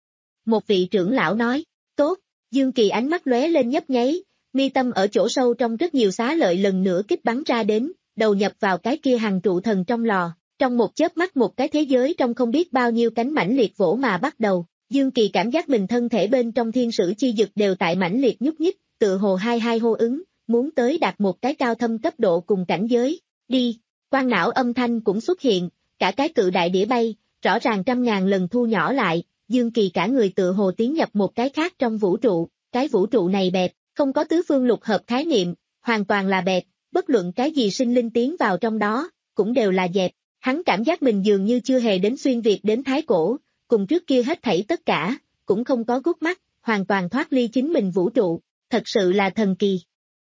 Một vị trưởng lão nói, tốt, Dương Kỳ ánh mắt lóe lên nhấp nháy, mi tâm ở chỗ sâu trong rất nhiều xá lợi lần nữa kích bắn ra đến, đầu nhập vào cái kia hàng trụ thần trong lò, trong một chớp mắt một cái thế giới trong không biết bao nhiêu cánh mãnh liệt vỗ mà bắt đầu, Dương Kỳ cảm giác mình thân thể bên trong thiên sử chi dực đều tại mãnh liệt nhúc nhích, tự hồ hai hai hô ứng, muốn tới đạt một cái cao thâm cấp độ cùng cảnh giới, đi, quan não âm thanh cũng xuất hiện, cả cái cự đại đĩa bay, rõ ràng trăm ngàn lần thu nhỏ lại, Dương Kỳ cả người tự hồ tiến nhập một cái khác trong vũ trụ, cái vũ trụ này bẹp, không có tứ phương lục hợp khái niệm, hoàn toàn là bẹp, bất luận cái gì sinh linh tiến vào trong đó, cũng đều là dẹp, hắn cảm giác mình dường như chưa hề đến xuyên Việt đến Thái Cổ, cùng trước kia hết thảy tất cả, cũng không có gút mắt, hoàn toàn thoát ly chính mình vũ trụ, thật sự là thần kỳ.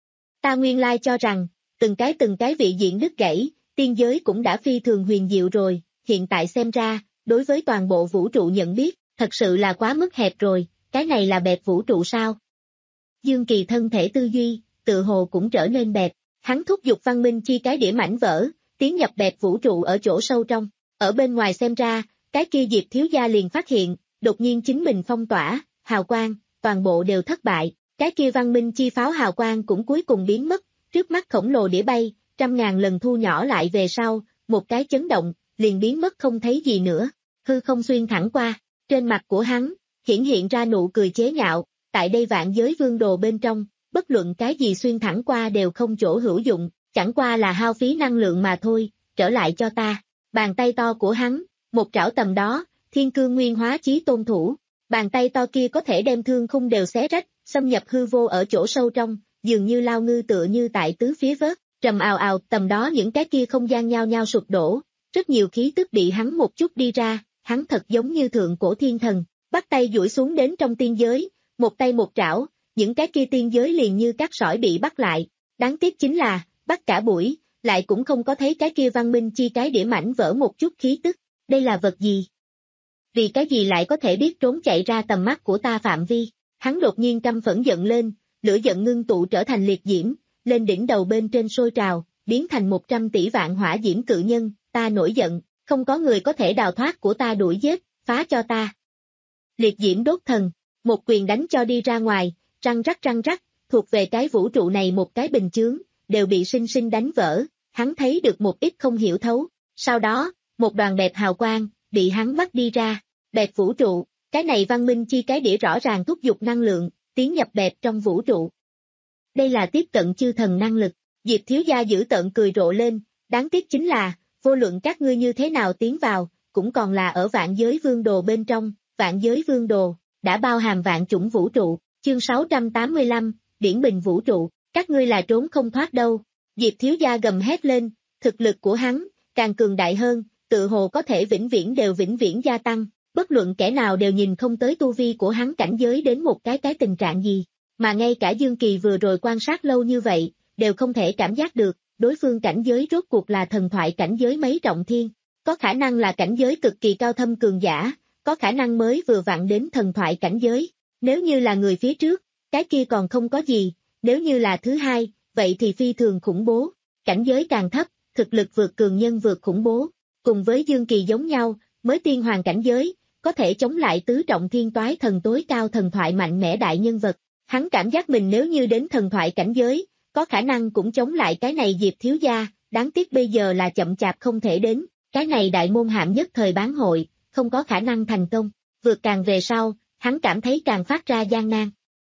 Ta nguyên lai cho rằng, từng cái từng cái vị diện đứt gãy, tiên giới cũng đã phi thường huyền diệu rồi, hiện tại xem ra, đối với toàn bộ vũ trụ nhận biết, thật sự là quá mức hẹp rồi, cái này là bẹp vũ trụ sao? Dương Kỳ thân thể tư duy, tự hồ cũng trở nên bẹp, hắn thúc giục văn minh chi cái đĩa mảnh vỡ, tiến nhập bẹp vũ trụ ở chỗ sâu trong, ở bên ngoài xem ra, cái kia Diệp thiếu gia liền phát hiện, đột nhiên chính mình phong tỏa, hào quang, toàn bộ đều thất bại, cái kia văn minh chi pháo hào quang cũng cuối cùng biến mất, trước mắt khổng lồ đĩa bay, trăm ngàn lần thu nhỏ lại về sau, một cái chấn động, liền biến mất không thấy gì nữa, hư không xuyên thẳng qua, trên mặt của hắn, hiển hiện ra nụ cười chế nhạo, tại đây vạn giới vương đồ bên trong, bất luận cái gì xuyên thẳng qua đều không chỗ hữu dụng, chẳng qua là hao phí năng lượng mà thôi, trở lại cho ta, bàn tay to của hắn, một trảo tầm đó, thiên cương nguyên hóa chí tôn thủ, bàn tay to kia có thể đem thương khung đều xé rách, xâm nhập hư vô ở chỗ sâu trong, dường như lao ngư tựa như tại tứ phía vớt, trầm ào ào tầm đó những cái kia không gian nhao nhao sụp đổ, rất nhiều khí tức bị hắn một chút đi ra, hắn thật giống như thượng cổ thiên thần, bắt tay duỗi xuống đến trong tiên giới, một tay một trảo, những cái kia tiên giới liền như cát sỏi bị bắt lại, đáng tiếc chính là, bắt cả buổi, lại cũng không có thấy cái kia văn minh chi cái đĩa mảnh vỡ một chút khí tức, đây là vật gì? Vì cái gì lại có thể biết trốn chạy ra tầm mắt của ta phạm vi? Hắn đột nhiên căm phẫn giận lên, lửa giận ngưng tụ trở thành liệt diễm, lên đỉnh đầu bên trên sôi trào, biến thành một trăm tỷ vạn hỏa diễm cự nhân, ta nổi giận, không có người có thể đào thoát của ta đuổi giết, phá cho ta. Liệt diễm đốt thần, một quyền đánh cho đi ra ngoài, răng rắc răng rắc, thuộc về cái vũ trụ này một cái bình chướng, đều bị sinh sinh đánh vỡ, hắn thấy được một ít không hiểu thấu, sau đó, một đoàn bẹp hào quang, bị hắn bắt đi ra, bẹp vũ trụ, Cái này văn minh chi cái đĩa rõ ràng thúc giục năng lượng, tiến nhập bẹp trong vũ trụ. Đây là tiếp cận chư thần năng lực, Diệp thiếu gia giữ tợn cười rộ lên, đáng tiếc chính là, vô luận các ngươi như thế nào tiến vào, cũng còn là ở vạn giới vương đồ bên trong, vạn giới vương đồ, đã bao hàm vạn chủng vũ trụ, chương sáu trăm tám mươi lăm, điển bình vũ trụ, các ngươi là trốn không thoát đâu. Diệp thiếu gia gầm hét lên, thực lực của hắn, càng cường đại hơn, tự hồ có thể vĩnh viễn đều vĩnh viễn gia tăng, bất luận kẻ nào đều nhìn không tới tu vi của hắn cảnh giới đến một cái cái tình trạng gì, mà ngay cả Dương Kỳ vừa rồi quan sát lâu như vậy, đều không thể cảm giác được, đối phương cảnh giới rốt cuộc là thần thoại cảnh giới mấy trọng thiên, có khả năng là cảnh giới cực kỳ cao thâm cường giả, có khả năng mới vừa vặn đến thần thoại cảnh giới, nếu như là người phía trước, cái kia còn không có gì, nếu như là thứ hai, vậy thì phi thường khủng bố, cảnh giới càng thấp, thực lực vượt cường nhân vượt khủng bố, cùng với Dương Kỳ giống nhau, mới tiên hoàng cảnh giới, có thể chống lại tứ trọng thiên toái thần tối cao thần thoại mạnh mẽ đại nhân vật, hắn cảm giác mình nếu như đến thần thoại cảnh giới, có khả năng cũng chống lại cái này Diệp thiếu gia, đáng tiếc bây giờ là chậm chạp không thể đến, cái này đại môn hạng nhất thời bán hội, không có khả năng thành công, vượt càng về sau, hắn cảm thấy càng phát ra gian nan.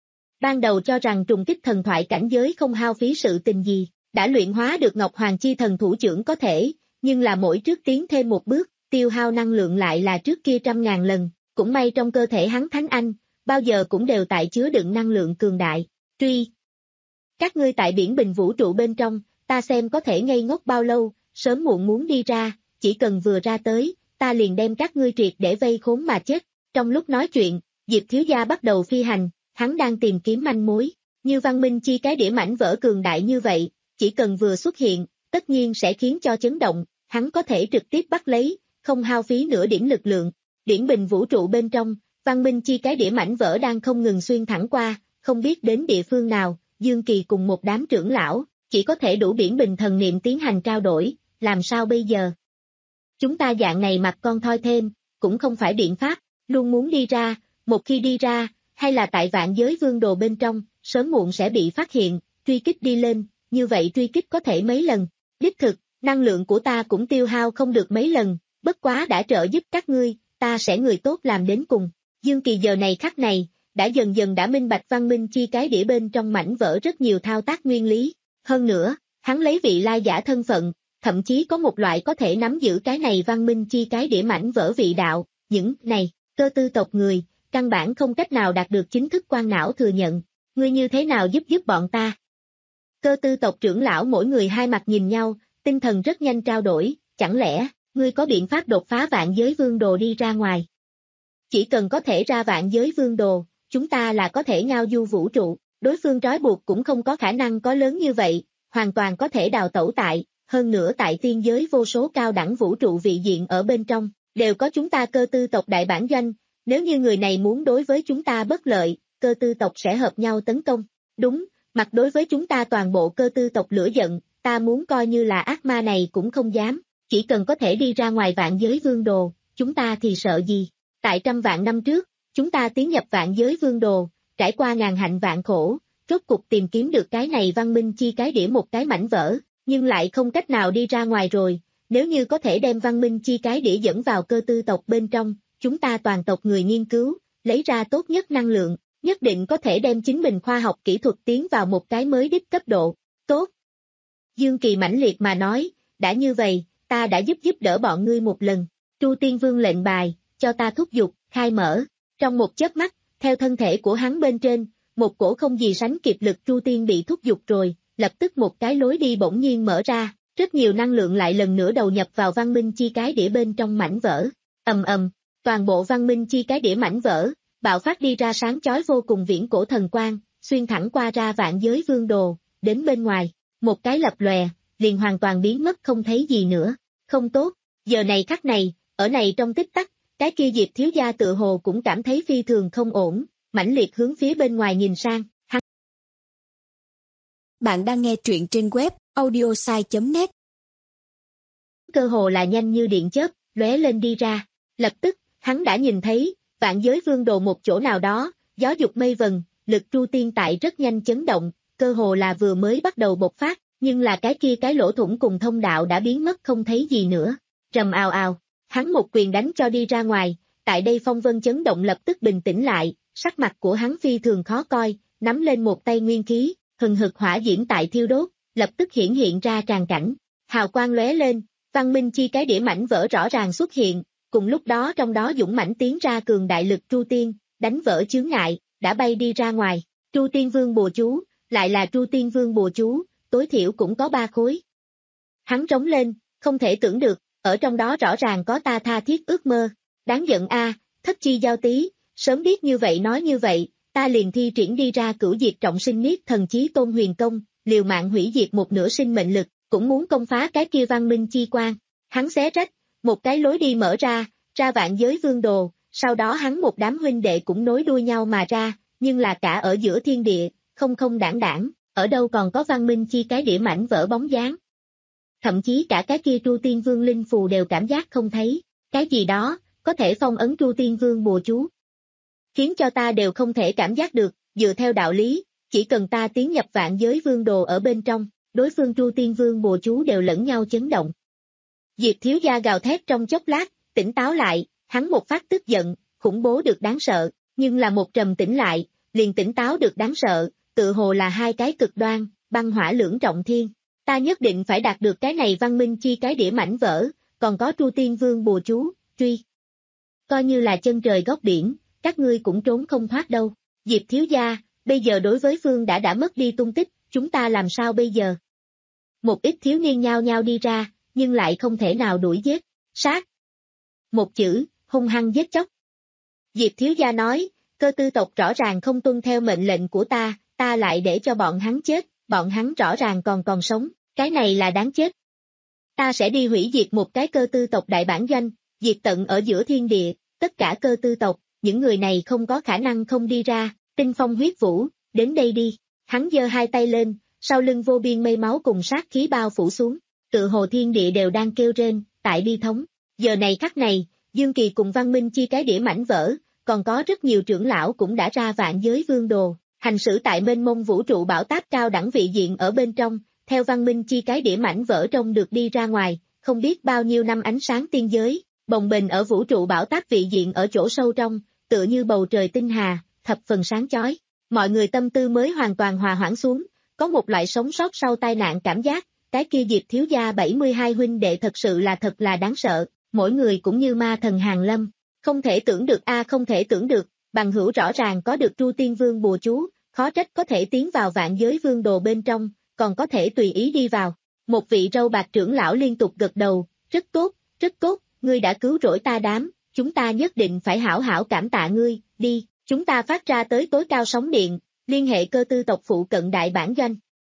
Ban đầu cho rằng trùng kích thần thoại cảnh giới không hao phí sự tình gì, đã luyện hóa được Ngọc Hoàng Chi Thần thủ trưởng có thể, nhưng là mỗi trước tiến thêm một bước, tiêu hao năng lượng lại là trước kia trăm ngàn lần, cũng may trong cơ thể hắn Thánh Anh, bao giờ cũng đều tại chứa đựng năng lượng cường đại, truy. Các ngươi tại biển bình vũ trụ bên trong, ta xem có thể ngây ngốc bao lâu, sớm muộn muốn đi ra, chỉ cần vừa ra tới, ta liền đem các ngươi triệt để vây khốn mà chết. Trong lúc nói chuyện, Diệp thiếu gia bắt đầu phi hành, hắn đang tìm kiếm manh mối, như văn minh chi cái đĩa mảnh vỡ cường đại như vậy, chỉ cần vừa xuất hiện, tất nhiên sẽ khiến cho chấn động, hắn có thể trực tiếp bắt lấy, không hao phí nửa điểm lực lượng. Điển bình vũ trụ bên trong, văn minh chi cái đĩa mảnh vỡ đang không ngừng xuyên thẳng qua, không biết đến địa phương nào, Dương Kỳ cùng một đám trưởng lão, chỉ có thể đủ điển bình thần niệm tiến hành trao đổi, làm sao bây giờ? Chúng ta dạng này mặt con thoi thêm, cũng không phải biện pháp, luôn muốn đi ra, một khi đi ra, hay là tại vạn giới vương đồ bên trong, sớm muộn sẽ bị phát hiện, truy kích đi lên, như vậy truy kích có thể mấy lần, đích thực, năng lượng của ta cũng tiêu hao không được mấy lần, bất quá đã trợ giúp các ngươi, ta sẽ người tốt làm đến cùng. Dương Kỳ giờ này khắc này, đã dần dần đã minh bạch văn minh chi cái đĩa bên trong mảnh vỡ rất nhiều thao tác nguyên lý, hơn nữa, hắn lấy vị lai giả thân phận, thậm chí có một loại có thể nắm giữ cái này văn minh chi cái đĩa mảnh vỡ vị đạo, những này, cơ tư tộc người, căn bản không cách nào đạt được chính thức quan não thừa nhận, ngươi như thế nào giúp giúp bọn ta? Cơ tư tộc trưởng lão mỗi người hai mặt nhìn nhau, tinh thần rất nhanh trao đổi, chẳng lẽ, ngươi có biện pháp đột phá vạn giới vương đồ đi ra ngoài? Chỉ cần có thể ra vạn giới vương đồ, chúng ta là có thể ngao du vũ trụ, đối phương trói buộc cũng không có khả năng có lớn như vậy, hoàn toàn có thể đào tẩu tại, hơn nữa tại tiên giới vô số cao đẳng vũ trụ vị diện ở bên trong, đều có chúng ta cơ tư tộc đại bản doanh, nếu như người này muốn đối với chúng ta bất lợi, cơ tư tộc sẽ hợp nhau tấn công, đúng, mặt đối với chúng ta toàn bộ cơ tư tộc lửa giận, ta muốn coi như là ác ma này cũng không dám, chỉ cần có thể đi ra ngoài vạn giới vương đồ, chúng ta thì sợ gì, tại trăm vạn năm trước, chúng ta tiến nhập vạn giới vương đồ, trải qua ngàn hạnh vạn khổ, rốt cục tìm kiếm được cái này văn minh chi cái đĩa một cái mảnh vỡ, nhưng lại không cách nào đi ra ngoài rồi, nếu như có thể đem văn minh chi cái đĩa dẫn vào cơ tư tộc bên trong, chúng ta toàn tộc người nghiên cứu, lấy ra tốt nhất năng lượng, nhất định có thể đem chính mình khoa học kỹ thuật tiến vào một cái mới đích cấp độ, tốt. Dương Kỳ mãnh liệt mà nói, đã như vậy, ta đã giúp giúp đỡ bọn ngươi một lần, Chu Tiên Vương lệnh bài, cho ta thúc giục, khai mở, trong một chớp mắt, theo thân thể của hắn bên trên, một cổ không gì sánh kịp lực Chu Tiên bị thúc giục rồi, lập tức một cái lối đi bỗng nhiên mở ra, rất nhiều năng lượng lại lần nữa đầu nhập vào văn minh chi cái đĩa bên trong mảnh vỡ, ầm ầm, toàn bộ văn minh chi cái đĩa mảnh vỡ, bạo phát đi ra sáng chói vô cùng viễn cổ thần quang, xuyên thẳng qua ra vạn giới vương đồ, đến bên ngoài, một cái lập lòe, liền hoàn toàn biến mất không thấy gì nữa, không tốt, giờ này khắc này, ở này trong tích tắc, cái kia Diệp thiếu gia tự hồ cũng cảm thấy phi thường không ổn, mãnh liệt hướng phía bên ngoài nhìn sang, hắn.
Bạn đang nghe truyện trên web audiosai chấm net.
Cơ hồ là nhanh như điện chớp, lóe lên đi ra, lập tức, hắn đã nhìn thấy, vạn giới vương đồ một chỗ nào đó, gió dục mây vần, lực Chu Tiên tại rất nhanh chấn động, cơ hồ là vừa mới bắt đầu bộc phát, nhưng là cái kia cái lỗ thủng cùng thông đạo đã biến mất không thấy gì nữa, rầm ào ào, hắn một quyền đánh cho đi ra ngoài, tại đây phong vân chấn động lập tức bình tĩnh lại, sắc mặt của hắn phi thường khó coi, nắm lên một tay nguyên khí, hừng hực hỏa diễm tại thiêu đốt, lập tức hiển hiện ra tràng cảnh, hào quang lóe lên, văn minh chi cái đĩa mảnh vỡ rõ ràng xuất hiện, cùng lúc đó trong đó dũng mãnh tiến ra cường đại lực Tru Tiên, đánh vỡ chướng ngại, đã bay đi ra ngoài, Tru Tiên Vương bùa chú, lại là Tru Tiên Vương bùa chú, tối thiểu cũng có ba khối. Hắn trống lên, không thể tưởng được, ở trong đó rõ ràng có ta tha thiết ước mơ, đáng giận a, thất chi giao tí, sớm biết như vậy nói như vậy, ta liền thi triển đi ra cửu diệt trọng sinh niết thần chí tôn huyền công, liều mạng hủy diệt một nửa sinh mệnh lực, cũng muốn công phá cái kia văn minh chi quan. Hắn xé rách, một cái lối đi mở ra, ra vạn giới vương đồ, sau đó hắn một đám huynh đệ cũng nối đuôi nhau mà ra, nhưng là cả ở giữa thiên địa, không không đảng đảng, ở đâu còn có văn minh chi cái đĩa mảnh vỡ bóng dáng. Thậm chí cả cái kia Tru Tiên Vương linh phù đều cảm giác không thấy, cái gì đó, có thể phong ấn Tru Tiên Vương bùa chú. Khiến cho ta đều không thể cảm giác được, dựa theo đạo lý, chỉ cần ta tiến nhập vạn giới vương đồ ở bên trong, đối phương Tru Tiên Vương bùa chú đều lẫn nhau chấn động. Diệp thiếu gia gào thét trong chốc lát, tỉnh táo lại, hắn một phát tức giận, khủng bố được đáng sợ, nhưng là một trầm tĩnh lại, liền tỉnh táo được đáng sợ, tự hồ là hai cái cực đoan, băng hỏa lưỡng trọng thiên. Ta nhất định phải đạt được cái này văn minh chi cái đĩa mảnh vỡ, còn có Tru Tiên Vương bùa chú, truy. Coi như là chân trời góc biển, các ngươi cũng trốn không thoát đâu. Diệp thiếu gia, bây giờ đối với Phương đã đã mất đi tung tích, chúng ta làm sao bây giờ? Một ít thiếu niên nhao nhao đi ra, nhưng lại không thể nào đuổi giết, sát. Một chữ, hung hăng giết chóc. Diệp thiếu gia nói, cơ tư tộc rõ ràng không tuân theo mệnh lệnh của ta, ta lại để cho bọn hắn chết, bọn hắn rõ ràng còn còn sống, cái này là đáng chết. Ta sẽ đi hủy diệt một cái cơ tư tộc đại bản doanh, diệt tận ở giữa thiên địa, tất cả cơ tư tộc, những người này không có khả năng không đi ra, tinh phong huyết vũ, đến đây đi. Hắn giơ hai tay lên, sau lưng vô biên mây máu cùng sát khí bao phủ xuống, tự hồ thiên địa đều đang kêu rên, tại bi thống. Giờ này khắc này, Dương Kỳ cùng Văn Minh chi cái đĩa mảnh vỡ, còn có rất nhiều trưởng lão cũng đã ra vạn giới vương đồ, hành xử tại mênh mông vũ trụ bảo táp cao đẳng vị diện ở bên trong, theo Văn Minh chi cái đĩa mảnh vỡ trong được đi ra ngoài, không biết bao nhiêu năm ánh sáng tiên giới, bồng bềnh ở vũ trụ bảo táp vị diện ở chỗ sâu trong, tựa như bầu trời tinh hà, thập phần sáng chói. Mọi người tâm tư mới hoàn toàn hòa hoãn xuống, có một loại sống sót sau tai nạn cảm giác, cái kia Diệp thiếu gia bảy mươi hai huynh đệ thật sự là thật là đáng sợ, mỗi người cũng như ma thần hàng lâm, không thể tưởng được a không thể tưởng được, bằng hữu rõ ràng có được Tru Tiên Vương bùa chú, khó trách có thể tiến vào vạn giới vương đồ bên trong, còn có thể tùy ý đi vào. Một vị râu bạc trưởng lão liên tục gật đầu, rất tốt, rất tốt, ngươi đã cứu rỗi ta đám, chúng ta nhất định phải hảo hảo cảm tạ ngươi, đi, chúng ta phát ra tới tối cao sóng điện, liên hệ cơ tư tộc phụ cận đại bản doanh.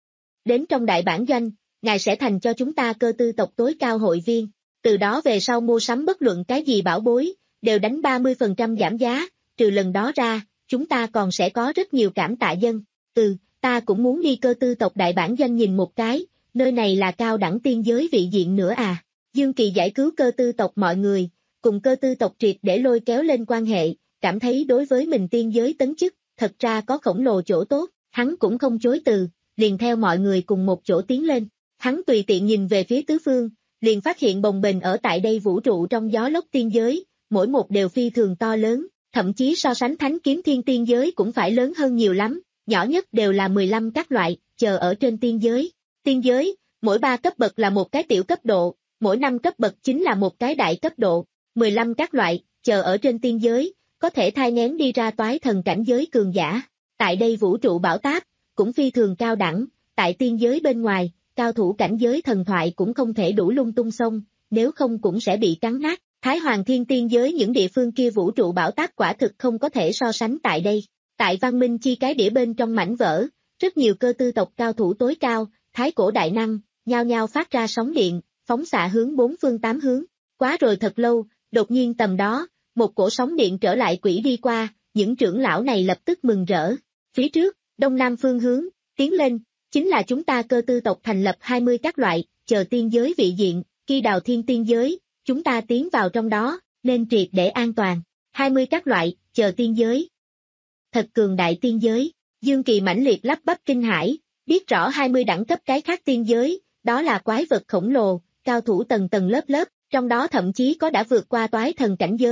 Đến trong đại bản doanh, ngài sẽ thành cho chúng ta cơ tư tộc tối cao hội viên, từ đó về sau mua sắm bất luận cái gì bảo bối, đều đánh ba mươi phần trăm giảm giá, trừ lần đó ra, chúng ta còn sẽ có rất nhiều cảm tạ dân. Ừ, ta cũng muốn đi cơ tư tộc đại bản doanh nhìn một cái, nơi này là cao đẳng tiên giới vị diện nữa à. Dương Kỳ giải cứu cơ tư tộc mọi người, cùng cơ tư tộc triệt để lôi kéo lên quan hệ, cảm thấy đối với mình tiên giới tấn chức, thật ra có khổng lồ chỗ tốt, hắn cũng không chối từ, liền theo mọi người cùng một chỗ tiến lên. Hắn tùy tiện nhìn về phía tứ phương, liền phát hiện bồng bềnh ở tại đây vũ trụ trong gió lốc tiên giới, mỗi một đều phi thường to lớn, thậm chí so sánh thánh kiếm thiên tiên giới cũng phải lớn hơn nhiều lắm, nhỏ nhất đều là mười lăm các loại, chờ ở trên tiên giới. Tiên giới, mỗi ba cấp bậc là một cái tiểu cấp độ, mỗi năm cấp bậc chính là một cái đại cấp độ, mười lăm các loại, chờ ở trên tiên giới, có thể thai nghén đi ra toái thần cảnh giới cường giả. Tại đây vũ trụ bảo táp, cũng phi thường cao đẳng, tại tiên giới bên ngoài, cao thủ cảnh giới thần thoại cũng không thể đủ lung tung xông, nếu không cũng sẽ bị cắn nát. Thái Hoàng Thiên tiên giới những địa phương kia vũ trụ bảo táp quả thực không có thể so sánh tại đây. Tại Văn Minh chi cái đĩa bên trong mảnh vỡ, rất nhiều cơ tư tộc cao thủ tối cao, thái cổ đại năng, nhao nhao phát ra sóng điện, phóng xạ hướng bốn phương tám hướng. Quá rồi thật lâu, đột nhiên tầm đó, một cổ sóng điện trở lại quỷ đi qua, những trưởng lão này lập tức mừng rỡ. Phía trước, đông nam phương hướng, tiến lên, chính là chúng ta cơ tư tộc thành lập hai mươi các loại, chờ tiên giới vị diện, khi đào thiên tiên giới, chúng ta tiến vào trong đó, nên triệt để an toàn. hai mươi các loại, chờ tiên giới. Thật cường đại tiên giới, Dương Kỳ mãnh liệt lắp bắp kinh hãi, biết rõ hai mươi đẳng cấp cái khác tiên giới, đó là quái vật khổng lồ, cao thủ tầng tầng lớp lớp, trong đó thậm chí có đã vượt qua toái thần cảnh giới,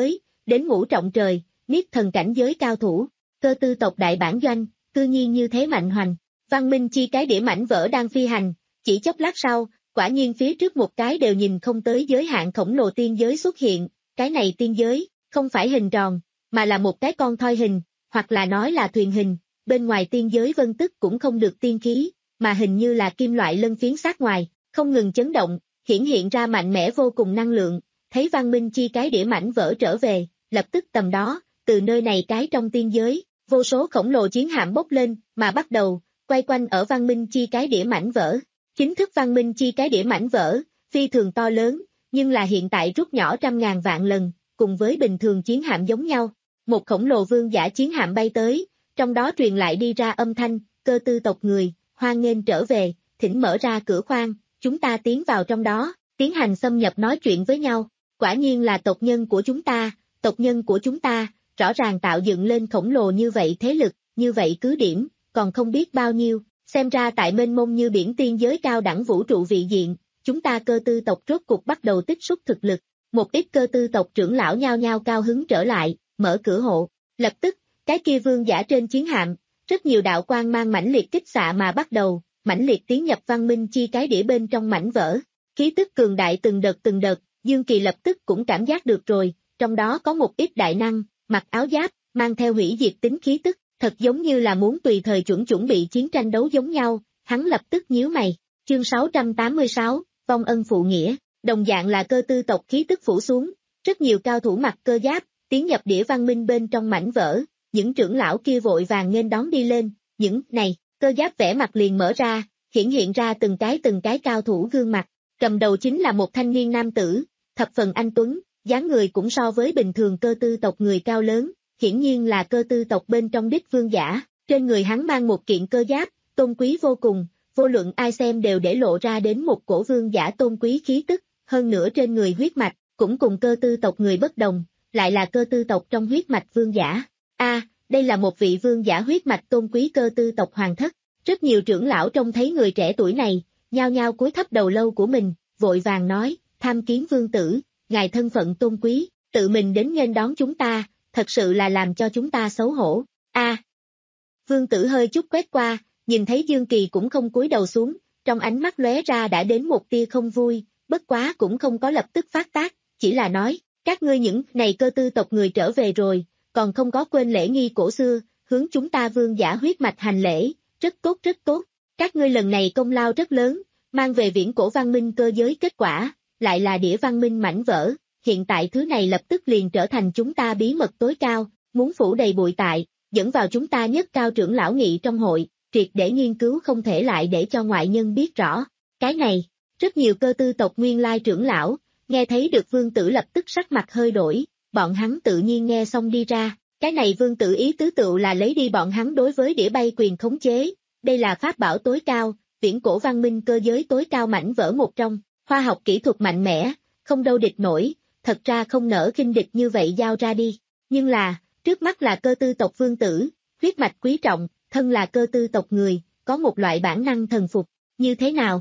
đến ngũ trọng trời, niết thần cảnh giới cao thủ, cơ tư tộc đại bản doanh, cư nhiên như thế mạnh hoành. Văn Minh chi cái đĩa mảnh vỡ đang phi hành, chỉ chốc lát sau, quả nhiên phía trước một cái đều nhìn không tới giới hạn khổng lồ tiên giới xuất hiện, cái này tiên giới, không phải hình tròn, mà là một cái con thoi hình, hoặc là nói là thuyền hình, bên ngoài tiên giới vân tức cũng không được tiên khí, mà hình như là kim loại lân phiến sát ngoài, không ngừng chấn động, hiển hiện ra mạnh mẽ vô cùng năng lượng, thấy Văn Minh chi cái đĩa mảnh vỡ trở về, lập tức tầm đó, từ nơi này cái trong tiên giới, vô số khổng lồ chiến hạm bốc lên, mà bắt đầu, quay quanh ở Văn Minh chi cái đĩa mảnh vỡ. Chính thức Văn Minh chi cái đĩa mảnh vỡ, phi thường to lớn, nhưng là hiện tại rút nhỏ trăm ngàn vạn lần, cùng với bình thường chiến hạm giống nhau. Một khổng lồ vương giả chiến hạm bay tới, trong đó truyền lại đi ra âm thanh, cơ tư tộc người, hoan nghênh trở về, thỉnh mở ra cửa khoang, chúng ta tiến vào trong đó, tiến hành xâm nhập nói chuyện với nhau. Quả nhiên là tộc nhân của chúng ta, tộc nhân của chúng ta, rõ ràng tạo dựng lên khổng lồ như vậy thế lực, như vậy cứ điểm, còn không biết bao nhiêu, xem ra tại mênh mông như biển tiên giới cao đẳng vũ trụ vị diện, chúng ta cơ tư tộc rốt cục bắt đầu tích xúc thực lực. Một ít cơ tư tộc trưởng lão nhao nhao cao hứng trở lại, mở cửa hộ, lập tức, cái kia vương giả trên chiến hạm, rất nhiều đạo quang mang mãnh liệt kích xạ mà bắt đầu, mãnh liệt tiến nhập Văn Minh chi cái đĩa bên trong mảnh vỡ, khí tức cường đại từng đợt từng đợt, Dương Kỳ lập tức cũng cảm giác được rồi, trong đó có một ít đại năng, mặc áo giáp, mang theo hủy diệt tính khí tức, thật giống như là muốn tùy thời chuẩn chuẩn bị chiến tranh đấu giống nhau, hắn lập tức nhíu mày. Chương sáu trăm tám mươi sáu, vong ân phụ nghĩa, đồng dạng là cơ tư tộc khí tức phủ xuống, rất nhiều cao thủ mặc cơ giáp, tiến nhập đĩa Văn Minh bên trong mảnh vỡ, những trưởng lão kia vội vàng nghênh đón đi lên, những này, cơ giáp vẽ mặt liền mở ra, hiển hiện ra từng cái từng cái cao thủ gương mặt, cầm đầu chính là một thanh niên nam tử, thập phần anh tuấn, dáng người cũng so với bình thường cơ tư tộc người cao lớn, hiển nhiên là cơ tư tộc bên trong đích vương giả, trên người hắn mang một kiện cơ giáp, tôn quý vô cùng, vô luận ai xem đều để lộ ra đến một cổ vương giả tôn quý khí tức, hơn nữa trên người huyết mạch, cũng cùng cơ tư tộc người bất đồng, lại là cơ tư tộc trong huyết mạch vương giả. A, à, đây là một vị vương giả huyết mạch tôn quý cơ tư tộc hoàng thất, rất nhiều trưởng lão trông thấy người trẻ tuổi này, nhao nhao cúi thấp đầu lâu của mình, vội vàng nói, tham kiến vương tử, ngài thân phận tôn quý, tự mình đến nghênh đón chúng ta, thật sự là làm cho chúng ta xấu hổ. A, à, vương tử hơi chút quét qua, nhìn thấy Dương Kỳ cũng không cúi đầu xuống, trong ánh mắt lóe ra đã đến một tia không vui, bất quá cũng không có lập tức phát tác, chỉ là nói, các ngươi những này cơ tư tộc người trở về rồi, còn không có quên lễ nghi cổ xưa, hướng chúng ta vương giả huyết mạch hành lễ, rất tốt rất tốt, các ngươi lần này công lao rất lớn, mang về viễn cổ văn minh cơ giới kết quả, lại là đĩa văn minh mảnh vỡ, hiện tại thứ này lập tức liền trở thành chúng ta bí mật tối cao, muốn phủ đầy bụi tại, dẫn vào chúng ta nhất cao trưởng lão nghị trong hội, triệt để nghiên cứu không thể lại để cho ngoại nhân biết rõ. Cái này, rất nhiều cơ tư tộc nguyên lai trưởng lão, nghe thấy được vương tử lập tức sắc mặt hơi đổi, bọn hắn tự nhiên nghe xong đi ra, cái này vương tử ý tứ tựu là lấy đi bọn hắn đối với đĩa bay quyền khống chế, đây là pháp bảo tối cao, viễn cổ văn minh cơ giới tối cao mảnh vỡ một trong, khoa học kỹ thuật mạnh mẽ, không đâu địch nổi, thật ra không nỡ khinh địch như vậy giao ra đi, nhưng là, trước mắt là cơ tư tộc vương tử, huyết mạch quý trọng, thân là cơ tư tộc người, có một loại bản năng thần phục, như thế nào?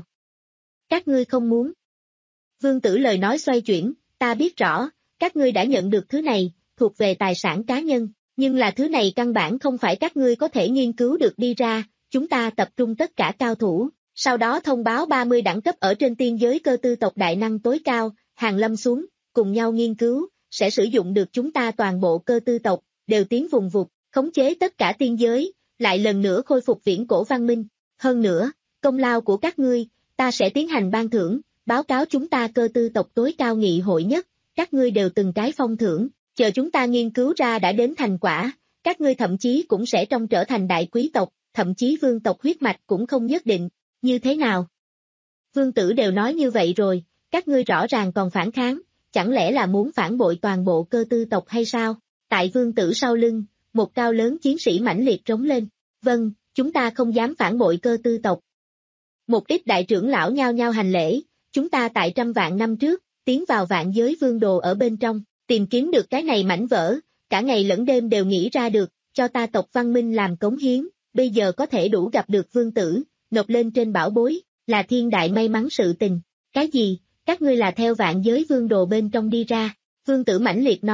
Các ngươi không muốn. Vương tử lời nói xoay chuyển, ta biết rõ, các ngươi đã nhận được thứ này, thuộc về tài sản cá nhân, nhưng là thứ này căn bản không phải các ngươi có thể nghiên cứu được đi ra, chúng ta tập trung tất cả cao thủ, sau đó thông báo ba mươi đẳng cấp ở trên tiên giới cơ tư tộc đại năng tối cao, hàng lâm xuống, cùng nhau nghiên cứu, sẽ sử dụng được chúng ta toàn bộ cơ tư tộc, đều tiến vùng vụt, khống chế tất cả tiên giới, lại lần nữa khôi phục viễn cổ văn minh. Hơn nữa, công lao của các ngươi, ta sẽ tiến hành ban thưởng, báo cáo chúng ta cơ tư tộc tối cao nghị hội nhất, các ngươi đều từng cái phong thưởng, chờ chúng ta nghiên cứu ra đã đến thành quả, các ngươi thậm chí cũng sẽ trong trở thành đại quý tộc, thậm chí vương tộc huyết mạch cũng không nhất định, như thế nào? Vương tử đều nói như vậy rồi, các ngươi rõ ràng còn phản kháng, chẳng lẽ là muốn phản bội toàn bộ cơ tư tộc hay sao? Tại vương tử sau lưng, một cao lớn chiến sĩ mãnh liệt trống lên, vâng, chúng ta không dám phản bội cơ tư tộc. Một ít đại trưởng lão nhao nhao hành lễ, chúng ta tại trăm vạn năm trước, tiến vào vạn giới vương đồ ở bên trong, tìm kiếm được cái này mảnh vỡ, cả ngày lẫn đêm đều nghĩ ra được, cho ta tộc văn minh làm cống hiến, bây giờ có thể đủ gặp được vương tử, nộp lên trên bảo bối, là thiên đại may mắn sự tình. Cái gì, các ngươi là theo vạn giới vương đồ bên trong đi ra, vương tử mãnh liệt nói,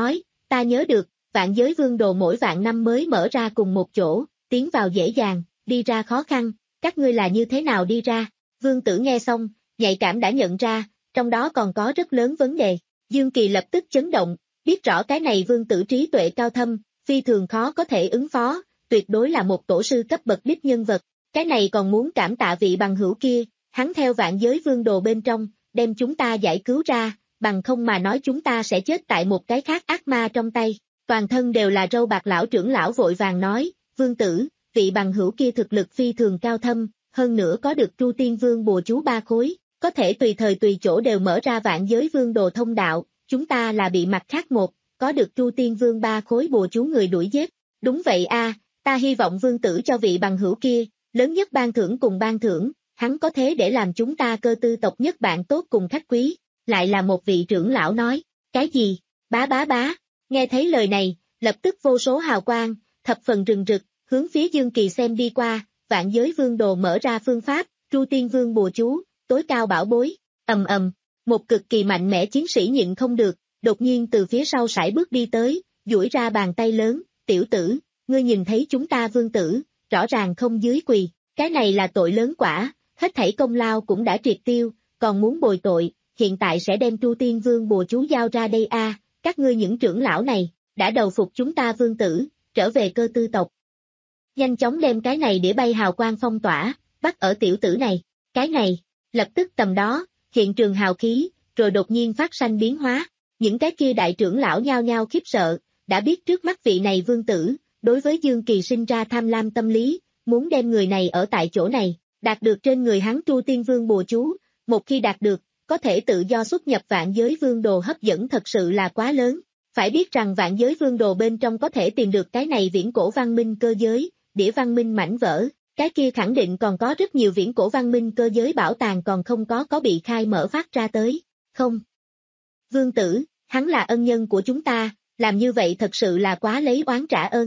ta nhớ được, vạn giới vương đồ mỗi vạn năm mới mở ra cùng một chỗ, tiến vào dễ dàng, đi ra khó khăn, các ngươi là như thế nào đi ra? Vương tử nghe xong, nhạy cảm đã nhận ra, trong đó còn có rất lớn vấn đề. Dương Kỳ lập tức chấn động, biết rõ cái này vương tử trí tuệ cao thâm, phi thường khó có thể ứng phó, tuyệt đối là một tổ sư cấp bậc đích nhân vật. Cái này còn muốn cảm tạ vị bằng hữu kia, hắn theo vạn giới vương đồ bên trong, đem chúng ta giải cứu ra, bằng không mà nói chúng ta sẽ chết tại một cái khác ác ma trong tay. Toàn thân đều là râu bạc lão trưởng lão vội vàng nói, vương tử, vị bằng hữu kia thực lực phi thường cao thâm, hơn nữa có được Tru Tiên Vương bùa chú ba khối, có thể tùy thời tùy chỗ đều mở ra vạn giới vương đồ thông đạo, chúng ta là bị mặt khác một, có được Tru Tiên Vương ba khối bùa chú người đuổi giết. Đúng vậy a, ta hy vọng vương tử cho vị bằng hữu kia, lớn nhất ban thưởng cùng ban thưởng, hắn có thế để làm chúng ta cơ tư tộc nhất bạn tốt cùng khách quý. Lại là một vị trưởng lão nói, cái gì, bá bá bá, nghe thấy lời này, lập tức vô số hào quang, thập phần rừng rực, hướng phía Dương Kỳ xem đi qua, vạn giới vương đồ mở ra phương pháp, Tru Tiên Vương bùa chú, tối cao bảo bối, ầm ầm, một cực kỳ mạnh mẽ chiến sĩ nhịn không được, đột nhiên từ phía sau sải bước đi tới, duỗi ra bàn tay lớn, tiểu tử, ngươi nhìn thấy chúng ta vương tử, rõ ràng không dưới quỳ, cái này là tội lớn quả, hết thảy công lao cũng đã triệt tiêu, còn muốn bồi tội, hiện tại sẽ đem Tru Tiên Vương bùa chú giao ra đây a, à, các ngươi những trưởng lão này, đã đầu phục chúng ta vương tử, trở về cơ tư tộc. Nhanh chóng đem cái này để bay hào quang phong tỏa, bắt ở tiểu tử này, cái này, lập tức tầm đó, hiện trường hào khí, rồi đột nhiên phát sanh biến hóa, những cái kia đại trưởng lão nhao nhao khiếp sợ, đã biết trước mắt vị này vương tử, đối với Dương Kỳ sinh ra tham lam tâm lý, muốn đem người này ở tại chỗ này, đạt được trên người hắn Tru Tiên Vương bùa chú, một khi đạt được, có thể tự do xuất nhập vạn giới vương đồ hấp dẫn thật sự là quá lớn. Phải biết rằng vạn giới vương đồ bên trong có thể tìm được cái này viễn cổ văn minh cơ giới, đĩa văn minh mảnh vỡ, cái kia khẳng định còn có rất nhiều viễn cổ văn minh cơ giới bảo tàng còn không có có bị khai mở phát ra tới. Không. Vương tử, hắn là ân nhân của chúng ta, làm như vậy thật sự là quá lấy oán trả ơn.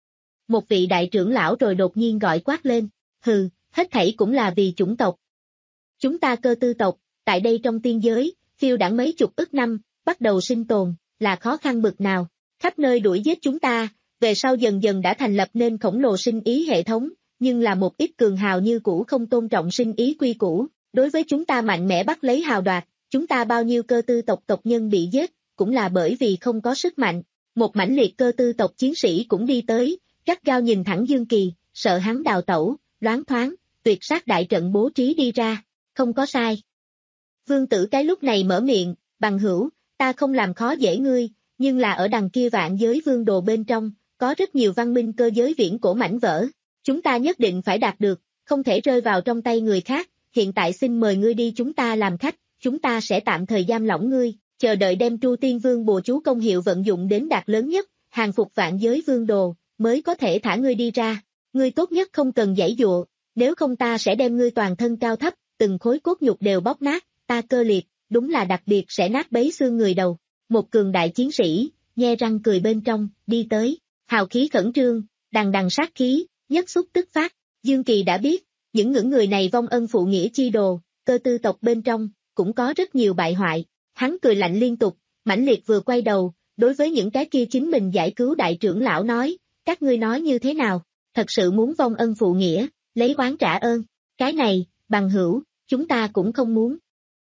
Một vị đại trưởng lão rồi đột nhiên gọi quát lên, hừ, hết thảy cũng là vì chủng tộc. Chúng ta cơ tư tộc, tại đây trong tiên giới, phiêu đãng mấy chục ức năm, bắt đầu sinh tồn, là khó khăn bực nào, khắp nơi đuổi giết chúng ta, về sau dần dần đã thành lập nên khổng lồ sinh ý hệ thống, nhưng là một ít cường hào như cũ không tôn trọng sinh ý quy củ, đối với chúng ta mạnh mẽ bắt lấy hào đoạt, chúng ta bao nhiêu cơ tư tộc tộc nhân bị giết, cũng là bởi vì không có sức mạnh, một mãnh liệt cơ tư tộc chiến sĩ cũng đi tới, gắt gao nhìn thẳng Dương Kỳ, sợ hắn đào tẩu, loáng thoáng, tuyệt sát đại trận bố trí đi ra, không có sai. Vương tử cái lúc này mở miệng, bằng hữu, ta không làm khó dễ ngươi, nhưng là ở đằng kia vạn giới vương đồ bên trong, có rất nhiều văn minh cơ giới viễn cổ mảnh vỡ, chúng ta nhất định phải đạt được, không thể rơi vào trong tay người khác, hiện tại xin mời ngươi đi chúng ta làm khách, chúng ta sẽ tạm thời giam lỏng ngươi, chờ đợi đem Tru Tiên Vương bùa chú công hiệu vận dụng đến đạt lớn nhất, hàng phục vạn giới vương đồ, mới có thể thả ngươi đi ra, ngươi tốt nhất không cần giãy dụa, nếu không ta sẽ đem ngươi toàn thân cao thấp, từng khối cốt nhục đều bóc nát, ta cơ liệt, đúng là đặc biệt sẽ nát bấy xương người đầu. Một cường đại chiến sĩ, nhe răng cười bên trong, đi tới, hào khí khẩn trương, đằng đằng sát khí, nhất xúc tức phát. Dương Kỳ đã biết, những ngưỡng người này vong ân phụ nghĩa chi đồ, cơ tư tộc bên trong, cũng có rất nhiều bại hoại. Hắn cười lạnh liên tục, mãnh liệt vừa quay đầu, đối với những cái kia chính mình giải cứu đại trưởng lão nói, các ngươi nói như thế nào, thật sự muốn vong ân phụ nghĩa, lấy oán trả ơn, cái này, bằng hữu, chúng ta cũng không muốn.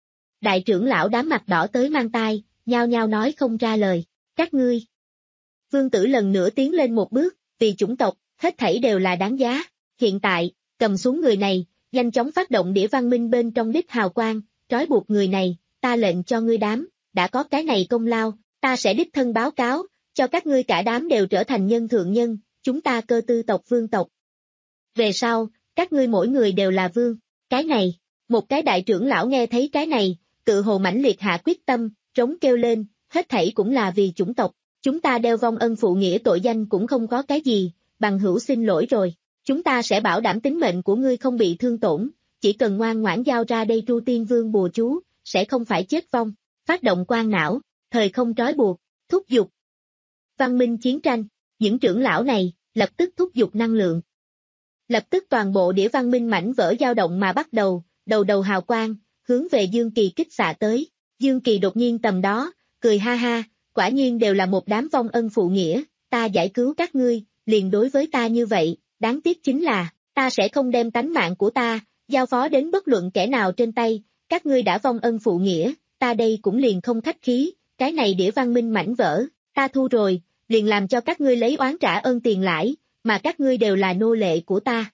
Đại trưởng lão đám mặt đỏ tới mang tai, nhao nhao nói không ra lời, các ngươi. Vương tử lần nữa tiến lên một bước, vì chủng tộc, hết thảy đều là đáng giá, hiện tại, cầm xuống người này, nhanh chóng phát động đĩa văn minh bên trong đích hào quang, trói buộc người này, ta lệnh cho ngươi đám, đã có cái này công lao, ta sẽ đích thân báo cáo, cho các ngươi cả đám đều trở thành nhân thượng nhân, chúng ta cơ tư tộc vương tộc. Về sau, các ngươi mỗi người đều là vương, cái này, một cái đại trưởng lão nghe thấy cái này, tự hồ mãnh liệt hạ quyết tâm, trống kêu lên, hết thảy cũng là vì chủng tộc, chúng ta đeo vong ân phụ nghĩa tội danh cũng không có cái gì, bằng hữu xin lỗi rồi, chúng ta sẽ bảo đảm tính mệnh của ngươi không bị thương tổn, chỉ cần ngoan ngoãn giao ra đây Tru Tiên Vương bùa chú, sẽ không phải chết vong, phát động quan não, thời không trói buộc, thúc giục. Văn minh chiến tranh, những trưởng lão này, lập tức thúc giục năng lượng. Lập tức toàn bộ đĩa văn minh mảnh vỡ dao động mà bắt đầu, đầu đầu hào quang, hướng về Dương Kỳ kích xạ tới. Dương Kỳ đột nhiên tầm đó, cười ha ha, quả nhiên đều là một đám vong ân phụ nghĩa, ta giải cứu các ngươi, liền đối với ta như vậy, đáng tiếc chính là, ta sẽ không đem tánh mạng của ta, giao phó đến bất luận kẻ nào trên tay, các ngươi đã vong ân phụ nghĩa, ta đây cũng liền không khách khí, cái này đĩa văn minh mảnh vỡ, ta thu rồi, liền làm cho các ngươi lấy oán trả ơn tiền lãi, mà các ngươi đều là nô lệ của ta.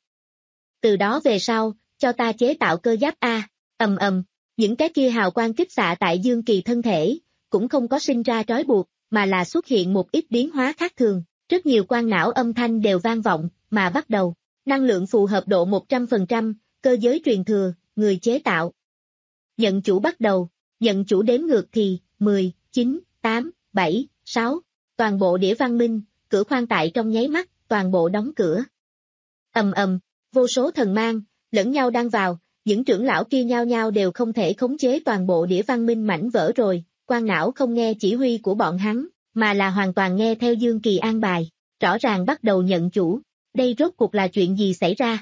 Từ đó về sau, cho ta chế tạo cơ giáp A, ầm ầm, những cái kia hào quang kích xạ tại Dương Kỳ thân thể, cũng không có sinh ra trói buộc, mà là xuất hiện một ít biến hóa khác thường, rất nhiều quang não âm thanh đều vang vọng, mà bắt đầu, năng lượng phù hợp độ một trăm phần trăm, cơ giới truyền thừa, người chế tạo. Nhận chủ bắt đầu, nhận chủ đếm ngược thì, mười, chín, tám, bảy, sáu, toàn bộ đĩa văn minh, cửa khoang tại trong nháy mắt, toàn bộ đóng cửa. Ầm ầm, vô số thần mang, lẫn nhau đang vào, những trưởng lão kia nhao nhao đều không thể khống chế toàn bộ đĩa văn minh mảnh vỡ rồi, quan não không nghe chỉ huy của bọn hắn, mà là hoàn toàn nghe theo Dương Kỳ an bài, rõ ràng bắt đầu nhận chủ, đây rốt cuộc là chuyện gì xảy ra?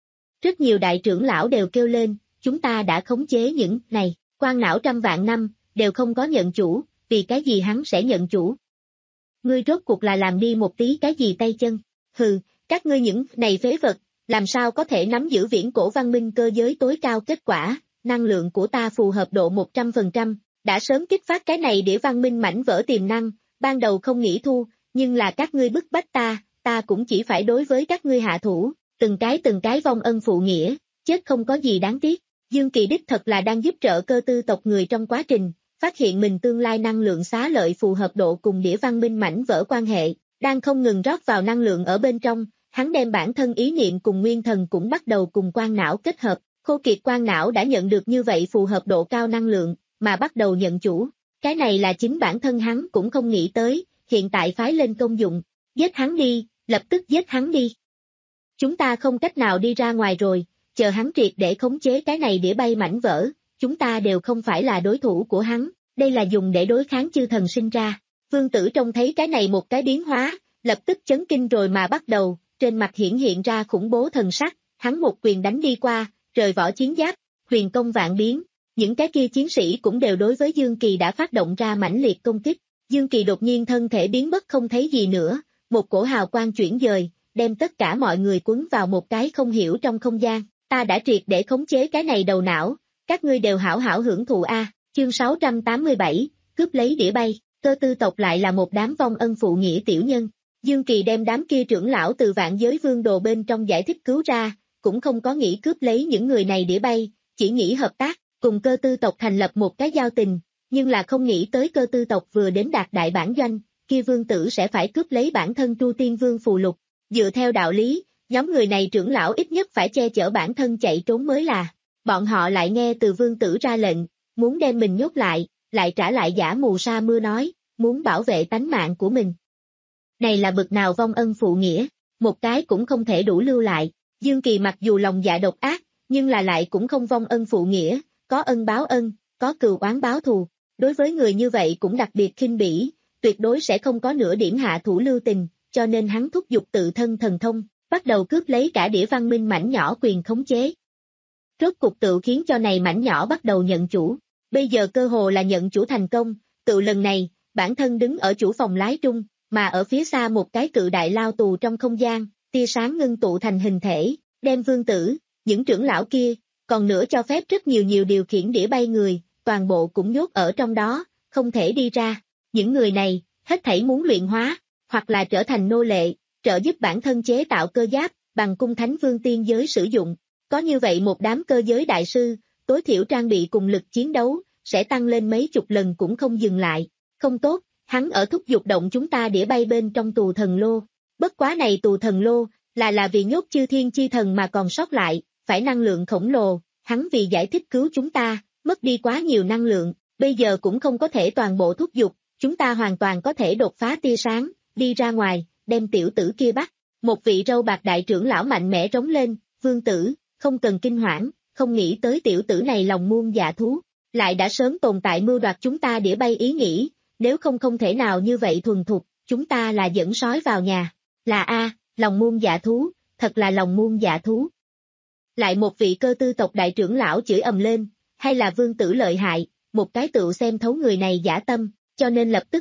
Rất nhiều đại trưởng lão đều kêu lên, chúng ta đã khống chế những này, quan não trăm vạn năm, đều không có nhận chủ, vì cái gì hắn sẽ nhận chủ? Ngươi rốt cuộc là làm đi một tí cái gì tay chân? Hừ, các ngươi những này phế vật, làm sao có thể nắm giữ viễn cổ văn minh cơ giới tối cao kết quả, năng lượng của ta phù hợp độ một trăm phần trăm, đã sớm kích phát cái này để văn minh mảnh vỡ tiềm năng, ban đầu không nghĩ thu, nhưng là các ngươi bức bách ta, ta cũng chỉ phải đối với các ngươi hạ thủ, từng cái từng cái vong ân phụ nghĩa, chết không có gì đáng tiếc. Dương Kỳ đích thật là đang giúp trợ cơ tư tộc người trong quá trình, phát hiện mình tương lai năng lượng xá lợi phù hợp độ cùng đĩa văn minh mảnh vỡ quan hệ, đang không ngừng rót vào năng lượng ở bên trong, hắn đem bản thân ý niệm cùng nguyên thần cũng bắt đầu cùng quang não kết hợp, khô kiệt quang não đã nhận được như vậy phù hợp độ cao năng lượng, mà bắt đầu nhận chủ. Cái này là chính bản thân hắn cũng không nghĩ tới, hiện tại phái lên công dụng, giết hắn đi, lập tức giết hắn đi. Chúng ta không cách nào đi ra ngoài rồi, chờ hắn triệt để khống chế cái này đĩa bay mảnh vỡ, chúng ta đều không phải là đối thủ của hắn, đây là dùng để đối kháng chư thần sinh ra. Vương Tử trông thấy cái này một cái biến hóa, lập tức chấn kinh rồi mà bắt đầu, trên mặt hiển hiện ra khủng bố thần sắc, hắn một quyền đánh đi qua, rời vỏ chiến giáp, huyền công vạn biến, những cái kia chiến sĩ cũng đều đối với Dương Kỳ đã phát động ra mãnh liệt công kích. Dương Kỳ đột nhiên thân thể biến mất không thấy gì nữa, một cổ hào quang chuyển dời, đem tất cả mọi người cuốn vào một cái không hiểu trong không gian. Ta đã triệt để khống chế cái này đầu não, các ngươi đều hảo hảo hưởng thụ a. Chương sáu trăm tám mươi bảy, cướp lấy đĩa bay, cơ tư tộc lại là một đám vong ân phụ nghĩa tiểu nhân. Dương Kỳ đem đám kia trưởng lão từ vạn giới vương đồ bên trong giải thích cứu ra, cũng không có nghĩ cướp lấy những người này đĩa bay, chỉ nghĩ hợp tác, cùng cơ tư tộc thành lập một cái giao tình, nhưng là không nghĩ tới cơ tư tộc vừa đến đạt đại bản doanh, kia vương tử sẽ phải cướp lấy bản thân Tru Tiên Vương phù lục. Dựa theo đạo lý, nhóm người này trưởng lão ít nhất phải che chở bản thân chạy trốn mới là. Bọn họ lại nghe từ vương tử ra lệnh, muốn đem mình nhốt lại, lại trả lại giả mù sa mưa nói, muốn bảo vệ tánh mạng của mình. Này là bực nào vong ân phụ nghĩa, một cái cũng không thể đủ lưu lại. Dương Kỳ mặc dù lòng dạ độc ác, nhưng là lại cũng không vong ân phụ nghĩa, có ân báo ân, có cừu oán báo thù. Đối với người như vậy cũng đặc biệt khinh bỉ, tuyệt đối sẽ không có nửa điểm hạ thủ lưu tình, cho nên hắn thúc giục tự thân thần thông, bắt đầu cướp lấy cả đĩa văn minh mảnh nhỏ quyền khống chế. Rốt cục tự khiến cho này mảnh nhỏ bắt đầu nhận chủ, bây giờ cơ hồ là nhận chủ thành công, tự lần này, bản thân đứng ở chủ phòng lái trung, mà ở phía xa một cái cự đại lao tù trong không gian, tia sáng ngưng tụ thành hình thể, đem vương tử, những trưởng lão kia, còn nữa cho phép rất nhiều nhiều điều khiển đĩa bay người, toàn bộ cũng nhốt ở trong đó, không thể đi ra. Những người này, hết thảy muốn luyện hóa, hoặc là trở thành nô lệ, trợ giúp bản thân chế tạo cơ giáp, bằng cung thánh vương tiên giới sử dụng. Có như vậy một đám cơ giới đại sư, tối thiểu trang bị cùng lực chiến đấu, sẽ tăng lên mấy chục lần cũng không dừng lại. Không tốt, hắn ở thúc giục động chúng ta đĩa bay bên trong tù thần lô. Bất quá này tù thần lô, là là vì nhốt chư thiên chi thần mà còn sót lại, phải năng lượng khổng lồ, hắn vì giải thích cứu chúng ta, mất đi quá nhiều năng lượng, bây giờ cũng không có thể toàn bộ thúc giục, chúng ta hoàn toàn có thể đột phá tia sáng, đi ra ngoài, đem tiểu tử kia bắt. Một vị râu bạc đại trưởng lão mạnh mẽ rống lên, vương tử, không cần kinh hoảng, không nghĩ tới tiểu tử này lòng muôn dạ thú, lại đã sớm tồn tại mưu đoạt chúng ta đĩa bay ý nghĩ, nếu không không thể nào như vậy thuần thục, chúng ta là dẫn sói vào nhà, là a, lòng muôn dạ thú, thật là lòng muôn dạ thú. Lại một vị cơ tư tộc đại trưởng lão chửi ầm lên, hay là vương tử lợi hại, một cái tựu xem thấu người này giả tâm, cho nên lập tức bắt,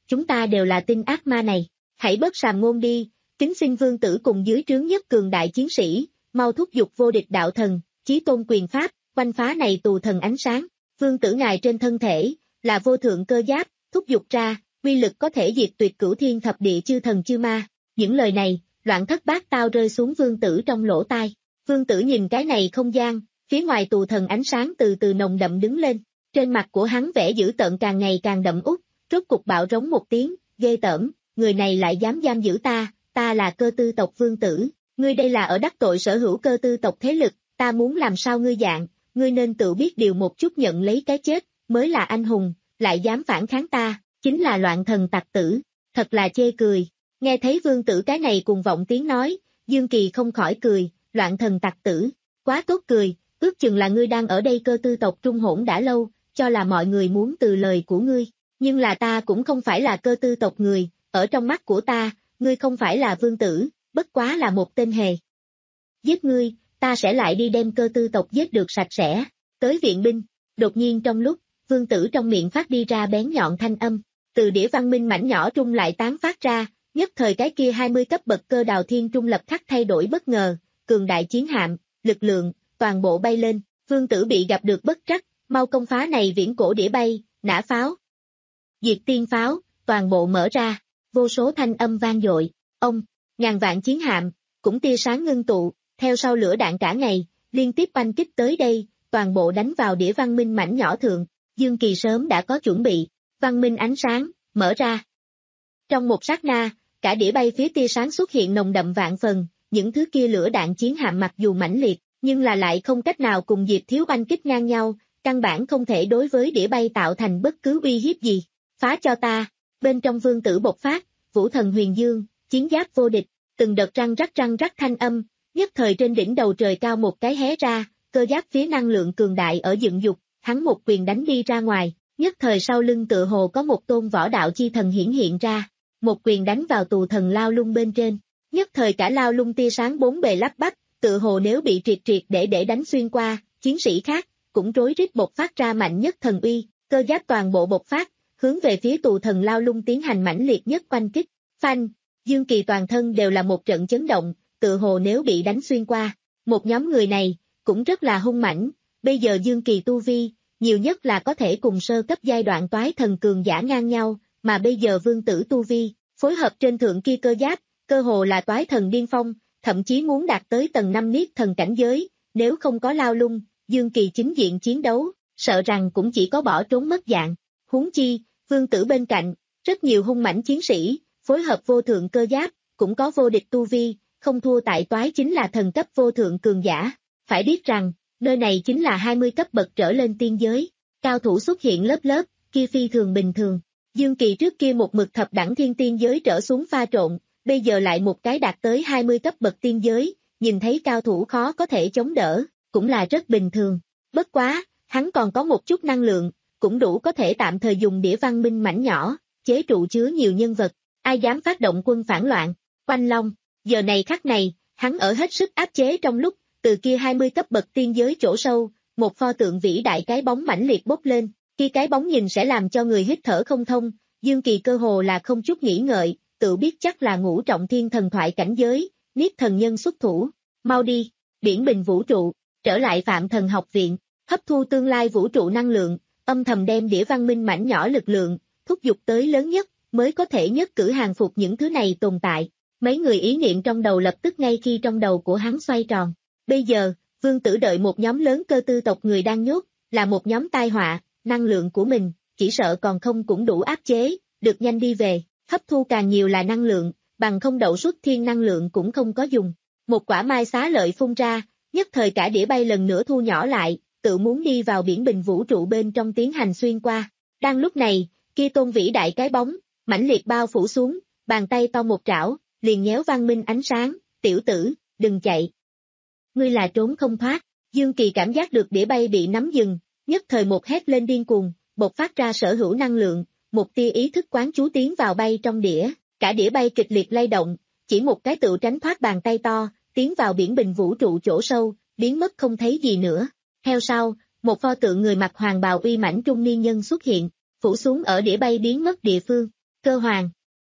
chúng ta đều là tin ác ma này, hãy bớt sàm ngôn đi, kính xin vương tử cùng dưới trướng nhất cường đại chiến sĩ, mau thúc giục vô địch đạo thần, chí tôn quyền pháp, quanh phá này tù thần ánh sáng, vương tử ngài trên thân thể, là vô thượng cơ giáp, thúc giục ra, uy lực có thể diệt tuyệt cửu thiên thập địa chư thần chư ma, những lời này, loạn thất bát tao rơi xuống vương tử trong lỗ tai, vương tử nhìn cái này không gian, phía ngoài tù thần ánh sáng từ từ nồng đậm đứng lên, trên mặt của hắn vẻ dữ tợn càng ngày càng đậm út, rốt cục bạo rống một tiếng, ghê tởm, người này lại dám giam giữ ta, ta là cơ tư tộc vương tử, ngươi đây là ở đắc tội sở hữu cơ tư tộc thế lực, ta muốn làm sao ngươi dạng, ngươi nên tự biết điều một chút nhận lấy cái chết, mới là anh hùng, lại dám phản kháng ta, chính là loạn thần tặc tử, thật là chê cười, nghe thấy vương tử cái này cùng vọng tiếng nói, Dương Kỳ không khỏi cười, loạn thần tặc tử, quá tốt cười, ước chừng là ngươi đang ở đây cơ tư tộc trung hỗn đã lâu, cho là mọi người muốn từ lời của ngươi, nhưng là ta cũng không phải là cơ tư tộc người, ở trong mắt của ta, ngươi không phải là vương tử, bất quá là một tên hề. Giết ngươi, ta sẽ lại đi đem cơ tư tộc giết được sạch sẽ, tới viện binh, đột nhiên trong lúc, vương tử trong miệng phát đi ra bén nhọn thanh âm, từ đĩa văn minh mảnh nhỏ trung lại tán phát ra, nhất thời cái kia hai mươi cấp bậc cơ đào thiên trung lập khắc thay đổi bất ngờ, cường đại chiến hạm, lực lượng, toàn bộ bay lên, vương tử bị gặp được bất trắc, mau công phá này viễn cổ đĩa bay, nã pháo, diệt tiên pháo, toàn bộ mở ra, vô số thanh âm vang dội, ông, ngàn vạn chiến hạm, cũng tia sáng ngưng tụ, theo sau lửa đạn cả ngày, liên tiếp oanh kích tới đây, toàn bộ đánh vào đĩa văn minh mảnh nhỏ thượng, Dương Kỳ sớm đã có chuẩn bị, văn minh ánh sáng, mở ra. Trong một sát na, cả đĩa bay phía tia sáng xuất hiện nồng đậm vạn phần, những thứ kia lửa đạn chiến hạm mặc dù mãnh liệt, nhưng là lại không cách nào cùng Diệp Thiếu oanh kích ngang nhau, căn bản không thể đối với đĩa bay tạo thành bất cứ uy hiếp gì. Phá cho ta, bên trong vương tử bộc phát, vũ thần huyền dương, chiến giáp vô địch, từng đợt răng rắc răng rắc thanh âm, nhất thời trên đỉnh đầu trời cao một cái hé ra, cơ giáp phía năng lượng cường đại ở dựng dục, hắn một quyền đánh đi ra ngoài, nhất thời sau lưng tựa hồ có một tôn võ đạo chi thần hiển hiện ra, một quyền đánh vào tù thần lao lung bên trên, nhất thời cả lao lung tia sáng bốn bề lắp bắp, tựa hồ nếu bị triệt triệt để để đánh xuyên qua, chiến sĩ khác cũng rối rít bộc phát ra mạnh nhất thần uy, cơ giáp toàn bộ bộc phát, hướng về phía tù thần lao lung tiến hành mãnh liệt nhất oanh kích, phanh, Dương Kỳ toàn thân đều là một trận chấn động, tựa hồ nếu bị đánh xuyên qua, một nhóm người này, cũng rất là hung mãnh, bây giờ Dương Kỳ tu vi, nhiều nhất là có thể cùng sơ cấp giai đoạn toái thần cường giả ngang nhau, mà bây giờ vương tử tu vi, phối hợp trên thượng kia cơ giáp, cơ hồ là toái thần điên phong, thậm chí muốn đạt tới tầng năm niết thần cảnh giới, nếu không có lao lung, Dương Kỳ chính diện chiến đấu, sợ rằng cũng chỉ có bỏ trốn mất dạng, huống chi, vương tử bên cạnh, rất nhiều hung mãnh chiến sĩ, phối hợp vô thượng cơ giáp, cũng có vô địch tu vi, không thua tại toái chính là thần cấp vô thượng cường giả, phải biết rằng, nơi này chính là hai mươi cấp bậc trở lên tiên giới, cao thủ xuất hiện lớp lớp, kia phi thường bình thường, Dương Kỳ trước kia một mực thập đẳng thiên tiên giới trở xuống pha trộn, bây giờ lại một cái đạt tới hai mươi cấp bậc tiên giới, nhìn thấy cao thủ khó có thể chống đỡ, cũng là rất bình thường, bất quá, hắn còn có một chút năng lượng, cũng đủ có thể tạm thời dùng đĩa văn minh mảnh nhỏ, chế trụ chứa nhiều nhân vật, ai dám phát động quân phản loạn, Oanh Long, giờ này khắc này, hắn ở hết sức áp chế trong lúc, từ kia hai mươi cấp bậc tiên giới chỗ sâu, một pho tượng vĩ đại cái bóng mãnh liệt bốc lên, khi cái bóng nhìn sẽ làm cho người hít thở không thông, Dương Kỳ cơ hồ là không chút nghĩ ngợi, tự biết chắc là ngũ trọng thiên thần thoại cảnh giới, niết thần nhân xuất thủ, mau đi, biển bình vũ trụ, trở lại Phạm Thần học viện, hấp thu tương lai vũ trụ năng lượng, âm thầm đem đĩa văn minh mảnh nhỏ lực lượng, thúc giục tới lớn nhất, mới có thể nhất cử hàng phục những thứ này tồn tại. Mấy người ý niệm trong đầu lập tức ngay khi trong đầu của hắn xoay tròn. Bây giờ, vương tử đợi một nhóm lớn cơ tư tộc người đang nhốt, là một nhóm tai họa, năng lượng của mình, chỉ sợ còn không cũng đủ áp chế, được nhanh đi về, hấp thu càng nhiều là năng lượng, bằng không đậu xuất thiên năng lượng cũng không có dùng. Một quả mai xá lợi phun ra, nhất thời cả đĩa bay lần nữa thu nhỏ lại, tự muốn đi vào biển bình vũ trụ bên trong tiến hành xuyên qua. Đang lúc này, kia tôn vĩ đại cái bóng, mãnh liệt bao phủ xuống, bàn tay to một trảo, liền nhéo văn minh ánh sáng, tiểu tử, đừng chạy. Ngươi là trốn không thoát, Dương Kỳ cảm giác được đĩa bay bị nắm dừng, nhất thời một hét lên điên cuồng, bộc phát ra sở hữu năng lượng, một tia ý thức quán chú tiến vào bay trong đĩa, cả đĩa bay kịch liệt lay động, chỉ một cái tự tránh thoát bàn tay to, tiến vào biển bình vũ trụ chỗ sâu, biến mất không thấy gì nữa. Theo sau, một pho tượng người mặc hoàng bào uy mãnh trung niên nhân xuất hiện, phủ xuống ở đĩa bay biến mất địa phương. Cơ hoàng.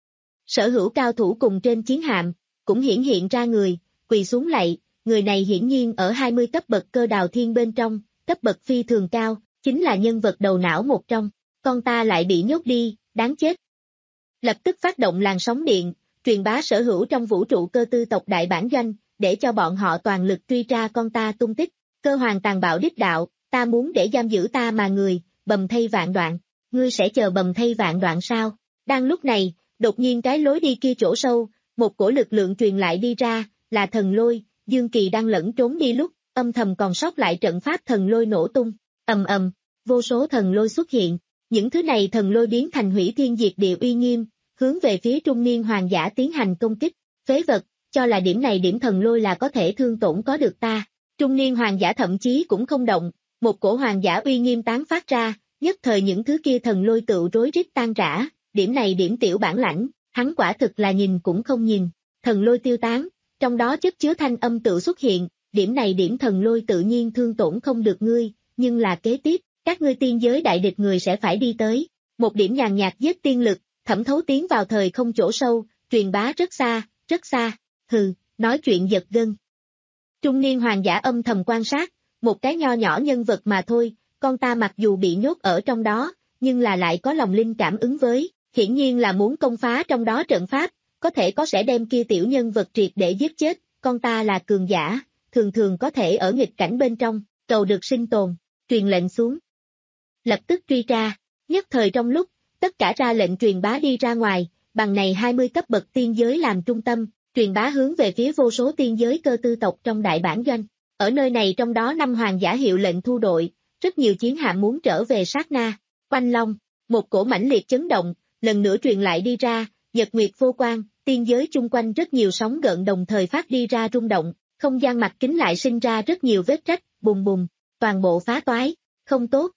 Sở hữu cao thủ cùng trên chiến hạm, cũng hiển hiện ra người, quỳ xuống lạy, người này hiển nhiên ở hai mươi cấp bậc cơ đào thiên bên trong, cấp bậc phi thường cao, chính là nhân vật đầu não một trong, con ta lại bị nhốt đi, đáng chết. Lập tức phát động làn sóng điện, truyền bá sở hữu trong vũ trụ cơ tư tộc đại bản doanh, để cho bọn họ toàn lực truy tra con ta tung tích. Cơ hoàng tàn bạo đích đạo, ta muốn để giam giữ ta mà người, bầm thây vạn đoạn, ngươi sẽ chờ bầm thây vạn đoạn sao? Đang lúc này, đột nhiên cái lối đi kia chỗ sâu, một cổ lực lượng truyền lại đi ra, là thần lôi, Dương Kỳ đang lẫn trốn đi lúc, âm thầm còn sót lại trận pháp thần lôi nổ tung, ầm ầm, vô số thần lôi xuất hiện, những thứ này thần lôi biến thành hủy thiên diệt địa uy nghiêm, hướng về phía trung niên hoàng giả tiến hành công kích, phế vật, cho là điểm này điểm thần lôi là có thể thương tổn có được ta. Trung niên hoàng giả thậm chí cũng không động, một cổ hoàng giả uy nghiêm tán phát ra, nhất thời những thứ kia thần lôi tự rối rít tan rã, điểm này điểm tiểu bản lãnh, hắn quả thực là nhìn cũng không nhìn, thần lôi tiêu tán, trong đó chất chứa thanh âm tự xuất hiện, điểm này điểm thần lôi tự nhiên thương tổn không được ngươi, nhưng là kế tiếp, các ngươi tiên giới đại địch người sẽ phải đi tới, một điểm nhàn nhạt giết tiên lực, thẩm thấu tiến vào thời không chỗ sâu, truyền bá rất xa, rất xa, hừ, nói chuyện giật gân. Trung niên hoàng giả âm thầm quan sát, một cái nho nhỏ nhân vật mà thôi, con ta mặc dù bị nhốt ở trong đó, nhưng là lại có lòng linh cảm ứng với, hiển nhiên là muốn công phá trong đó trận pháp, có thể có sẽ đem kia tiểu nhân vật triệt để giết chết, con ta là cường giả, thường thường có thể ở nghịch cảnh bên trong, cầu được sinh tồn, truyền lệnh xuống. Lập tức truy tra, nhất thời trong lúc, tất cả ra lệnh truyền bá đi ra ngoài, bằng này hai mươi cấp bậc tiên giới làm trung tâm, truyền bá hướng về phía vô số tiên giới cơ tư tộc trong đại bản doanh. Ở nơi này trong đó năm hoàng giả hiệu lệnh thu đội, rất nhiều chiến hạm muốn trở về sát na. Oanh long, một cổ mãnh liệt chấn động, lần nữa truyền lại đi ra, nhật nguyệt vô quang, tiên giới chung quanh rất nhiều sóng gợn đồng thời phát đi ra rung động, không gian mặt kính lại sinh ra rất nhiều vết rách, bùng bùng, toàn bộ phá toái, không tốt.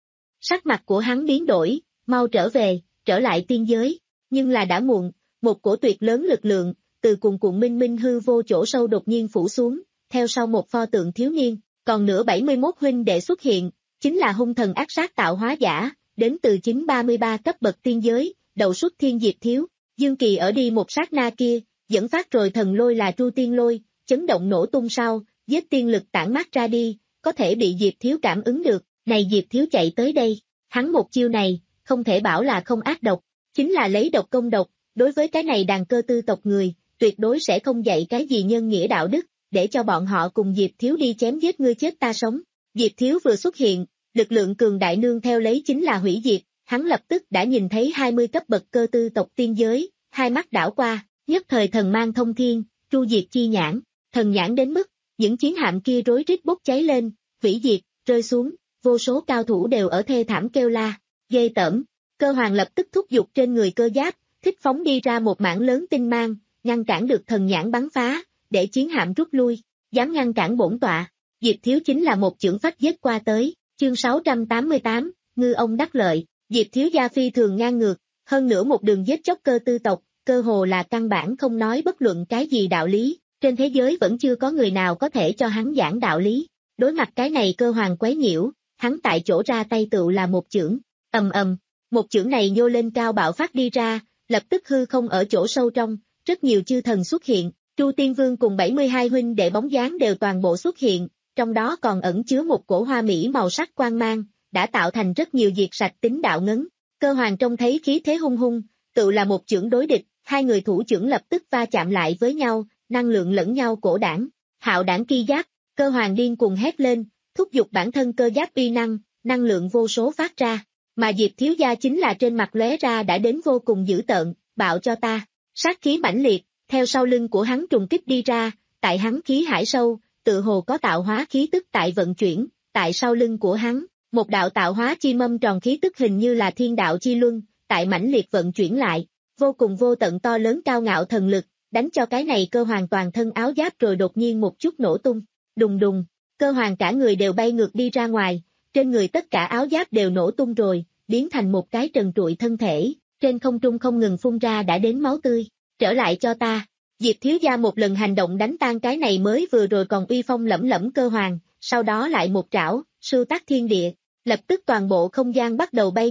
Sắc mặt của hắn biến đổi, mau trở về, trở lại tiên giới, nhưng là đã muộn, một cổ tuyệt lớn lực lượng, từ cuồn cuộn minh minh hư vô chỗ sâu đột nhiên phủ xuống, theo sau một pho tượng thiếu niên, còn nữa bảy mươi mốt huynh đệ xuất hiện, chính là hung thần ác sát tạo hóa giả, đến từ chín ba mươi ba cấp bậc tiên giới, đầu xuất thiên diệt thiếu, Dương Kỳ ở đi một sát na kia, dẫn phát rồi thần lôi là tru tiên lôi, chấn động nổ tung sau, giết tiên lực tản mát ra đi, có thể bị Diệp Thiếu cảm ứng được, này Diệp Thiếu chạy tới đây, hắn một chiêu này, không thể bảo là không ác độc, chính là lấy độc công độc, đối với cái này đàn cơ tư tộc người, tuyệt đối sẽ không dạy cái gì nhân nghĩa đạo đức, để cho bọn họ cùng Diệp Thiếu đi chém giết ngươi chết ta sống. Diệp Thiếu vừa xuất hiện, lực lượng cường đại nương theo lấy chính là hủy diệt, hắn lập tức đã nhìn thấy hai mươi cấp bậc cơ tư tộc tiên giới, hai mắt đảo qua, nhất thời thần mang thông thiên, tru diệt chi nhãn, thần nhãn đến mức, những chiến hạm kia rối rít bốc cháy lên, hủy diệt, rơi xuống, vô số cao thủ đều ở thê thảm kêu la, ghê tởm, Cơ hoàng lập tức thúc giục trên người cơ giáp, thích phóng đi ra một mảng lớn tinh mang, ngăn cản được thần nhãn bắn phá, để chiến hạm rút lui, dám ngăn cản bổn tọa. Diệp Thiếu chính là một chưởng phách giết qua tới, chương sáu trăm tám mươi tám, ngư ông đắc lợi, Diệp Thiếu gia phi thường ngang ngược, hơn nữa một đường giết chóc cơ tư tộc, cơ hồ là căn bản không nói bất luận cái gì đạo lý, trên thế giới vẫn chưa có người nào có thể cho hắn giảng đạo lý. Đối mặt cái này cơ hoàng quấy nhiễu, hắn tại chỗ ra tay tựu là một chưởng, ầm ầm, một chưởng này nhô lên cao bạo phát đi ra, lập tức hư không ở chỗ sâu trong, rất nhiều chư thần xuất hiện, Chu Tiên Vương cùng bảy mươi hai huynh đệ bóng dáng đều toàn bộ xuất hiện, trong đó còn ẩn chứa một cổ hoa mỹ màu sắc quang mang, đã tạo thành rất nhiều diệt sạch tính đạo ngấn. Cơ hoàng trông thấy khí thế hung hung, tự là một chưởng đối địch, hai người thủ chưởng lập tức va chạm lại với nhau, năng lượng lẫn nhau cổ đảng, hạo đảng ki giáp, cơ hoàng điên cuồng hét lên, thúc giục bản thân cơ giáp uy năng, năng lượng vô số phát ra, mà Diệp Thiếu gia chính là trên mặt lóe ra đã đến vô cùng dữ tợn, bạo cho ta, sát khí mãnh liệt, theo sau lưng của hắn trùng kích đi ra, tại hắn khí hải sâu, tự hồ có tạo hóa khí tức tại vận chuyển, tại sau lưng của hắn, một đạo tạo hóa chi mâm tròn khí tức hình như là thiên đạo chi luân, tại mãnh liệt vận chuyển lại, vô cùng vô tận to lớn cao ngạo thần lực, đánh cho cái này cơ hoàng toàn thân áo giáp rồi đột nhiên một chút nổ tung, đùng đùng, cơ hoàng cả người đều bay ngược đi ra ngoài, trên người tất cả áo giáp đều nổ tung rồi, biến thành một cái trần trụi thân thể, trên không trung không ngừng phun ra đã đến máu tươi, trở lại cho ta. Diệp Thiếu gia một lần hành động đánh tan cái này mới vừa rồi còn uy phong lẫm lẫm cơ hoàng, sau đó lại một trảo, sưu tác thiên địa, lập tức toàn bộ không gian bắt đầu bay ngược,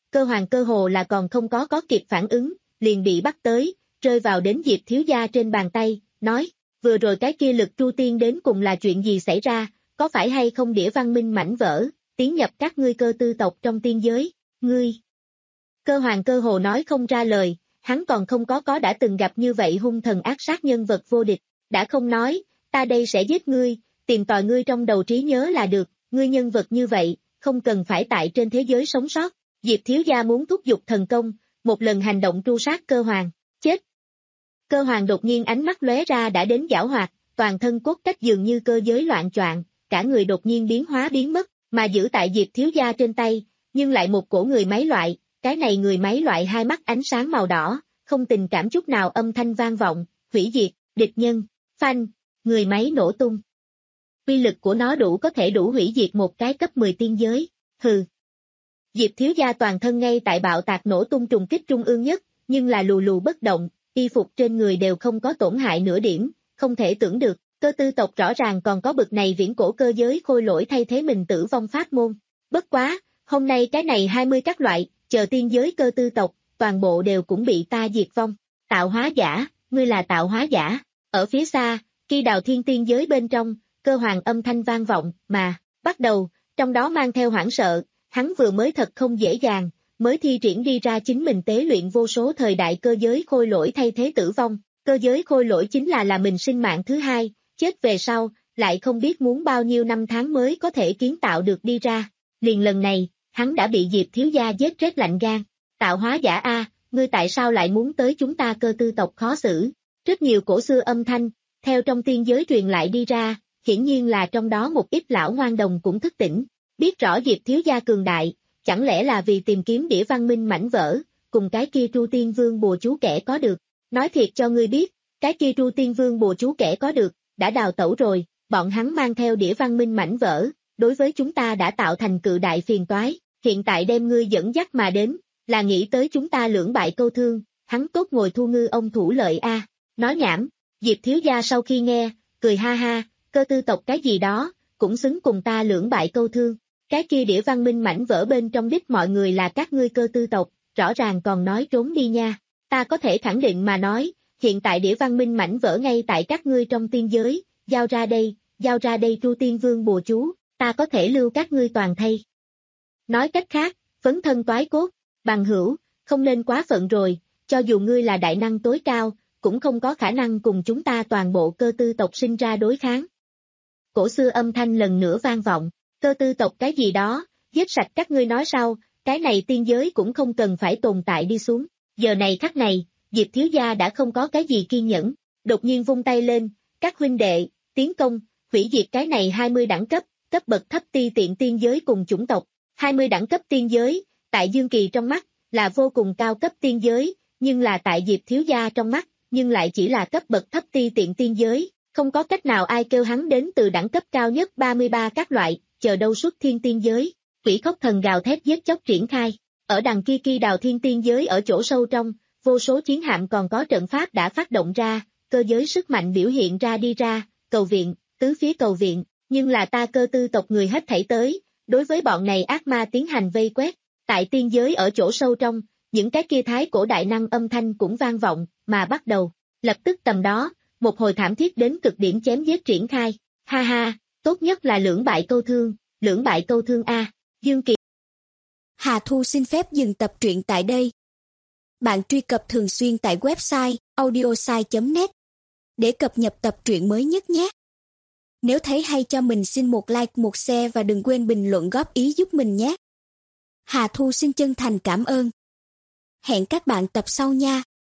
Cơ Hoàng cơ hồ là còn không có có kịp phản ứng, liền bị bắt tới, rơi vào đến Diệp thiếu gia trên bàn tay, nói, vừa rồi cái kia lực tru tiên đến cùng là chuyện gì xảy ra, có phải hay không đĩa văn minh mảnh vỡ, tiến nhập các ngươi cơ tư tộc trong tiên giới, ngươi. Cơ Hoàng cơ hồ nói không ra lời, hắn còn không có có đã từng gặp như vậy hung thần ác sát nhân vật vô địch, đã không nói, ta đây sẽ giết ngươi, tìm tòi ngươi trong đầu trí nhớ là được, ngươi nhân vật như vậy, không cần phải tại trên thế giới sống sót. Diệp thiếu gia muốn thúc giục thần công, một lần hành động tru sát Cơ Hoàng, chết. Cơ Hoàng đột nhiên ánh mắt lóe ra đã đến giảo hoạt, toàn thân cốt cách dường như cơ giới loạn choạng, cả người đột nhiên biến hóa biến mất, mà giữ tại Diệp thiếu gia trên tay, nhưng lại một cổ người máy loại, cái này người máy loại hai mắt ánh sáng màu đỏ, không tình cảm chút nào âm thanh vang vọng, hủy diệt, địch nhân, phanh, người máy nổ tung. Uy lực của nó đủ có thể đủ hủy diệt một cái cấp mười tiên giới, hừ. Diệp thiếu gia toàn thân ngay tại bạo tạc nổ tung trùng kích trung ương nhất, nhưng là lù lù bất động, y phục trên người đều không có tổn hại nửa điểm, không thể tưởng được, cơ tư tộc rõ ràng còn có bực này viễn cổ cơ giới khôi lỗi thay thế mình tử vong pháp môn. Bất quá, hôm nay cái này hai mươi các loại, chờ tiên giới cơ tư tộc, toàn bộ đều cũng bị ta diệt vong. Tạo hóa giả, ngươi là tạo hóa giả. Ở phía xa, khi đào thiên tiên giới bên trong, Cơ Hoàng âm thanh vang vọng, mà, bắt đầu, trong đó mang theo hoảng sợ, hắn vừa mới thật không dễ dàng, mới thi triển đi ra chính mình tế luyện vô số thời đại cơ giới khôi lỗi thay thế tử vong. Cơ giới khôi lỗi chính là là mình sinh mạng thứ hai, chết về sau, lại không biết muốn bao nhiêu năm tháng mới có thể kiến tạo được đi ra. Liền lần này, hắn đã bị Diệp thiếu gia giết rét lạnh gan. Tạo hóa giả A, ngươi tại sao lại muốn tới chúng ta cơ tư tộc khó xử? Rất nhiều cổ xưa âm thanh, theo trong tiên giới truyền lại đi ra, hiển nhiên là trong đó một ít lão ngoan đồng cũng thức tỉnh. Biết rõ Diệp thiếu gia cường đại, chẳng lẽ là vì tìm kiếm đĩa văn minh mảnh vỡ, cùng cái kia Tru Tiên Vương bùa chú kẻ có được. Nói thiệt cho ngươi biết, cái kia Tru Tiên Vương bùa chú kẻ có được, đã đào tẩu rồi, bọn hắn mang theo đĩa văn minh mảnh vỡ, đối với chúng ta đã tạo thành cự đại phiền toái, hiện tại đem ngươi dẫn dắt mà đến, là nghĩ tới chúng ta lưỡng bại câu thương, hắn tốt ngồi thu ngư ông thủ lợi a. Nói nhảm, Diệp thiếu gia sau khi nghe, cười ha ha, cơ tư tộc cái gì đó, cũng xứng cùng ta lưỡng bại câu thương, cái kia đĩa văn minh mảnh vỡ bên trong đích mọi người là các ngươi cơ tư tộc, rõ ràng còn nói trốn đi nha, ta có thể khẳng định mà nói, hiện tại đĩa văn minh mảnh vỡ ngay tại các ngươi trong tiên giới, giao ra đây, giao ra đây Tru Tiên Vương bùa chú, ta có thể lưu các ngươi toàn thây. Nói cách khác, phấn thân toái cốt, bằng hữu, không nên quá phận rồi, cho dù ngươi là đại năng tối cao, cũng không có khả năng cùng chúng ta toàn bộ cơ tư tộc sinh ra đối kháng. Cổ xưa âm thanh lần nữa vang vọng, cơ tư tộc cái gì đó, giết sạch các ngươi nói sau, cái này tiên giới cũng không cần phải tồn tại đi xuống. Giờ này khắc này, Diệp thiếu gia đã không có cái gì kiên nhẫn, đột nhiên vung tay lên, các huynh đệ, tiến công, hủy diệt cái này hai mươi đẳng cấp, cấp bậc thấp ti tiện tiên giới cùng chủng tộc. hai mươi đẳng cấp tiên giới, tại Dương Kỳ trong mắt, là vô cùng cao cấp tiên giới, nhưng là tại Diệp thiếu gia trong mắt, nhưng lại chỉ là cấp bậc thấp ti tiện tiên giới, không có cách nào ai kêu hắn đến từ đẳng cấp cao nhất ba mươi ba các loại, chờ đâu xuất thiên tiên giới. Quỷ khóc thần gào thét giết chóc triển khai, ở đằng kia kia đào thiên tiên giới ở chỗ sâu trong, vô số chiến hạm còn có trận pháp đã phát động ra, cơ giới sức mạnh biểu hiện ra đi ra, cầu viện, tứ phía cầu viện, nhưng là ta cơ tư tộc người hết thảy tới, đối với bọn này ác ma tiến hành vây quét, tại tiên giới ở chỗ sâu trong, những cái kia thái cổ đại năng âm thanh cũng vang vọng, mà bắt đầu, lập tức tầm đó, một hồi thảm thiết đến cực điểm chém giết triển khai, ha ha, tốt nhất là lưỡng bại câu thương, lưỡng bại câu thương a. Dương Kỳ.
Hà Thu xin phép dừng tập truyện tại đây. Bạn truy cập thường xuyên tại website audiosai chấm net để cập nhật tập truyện mới nhất nhé. Nếu thấy hay cho mình xin một like, một share và đừng quên bình luận góp ý giúp mình nhé. Hà Thu xin chân thành cảm ơn. Hẹn các bạn tập sau nha.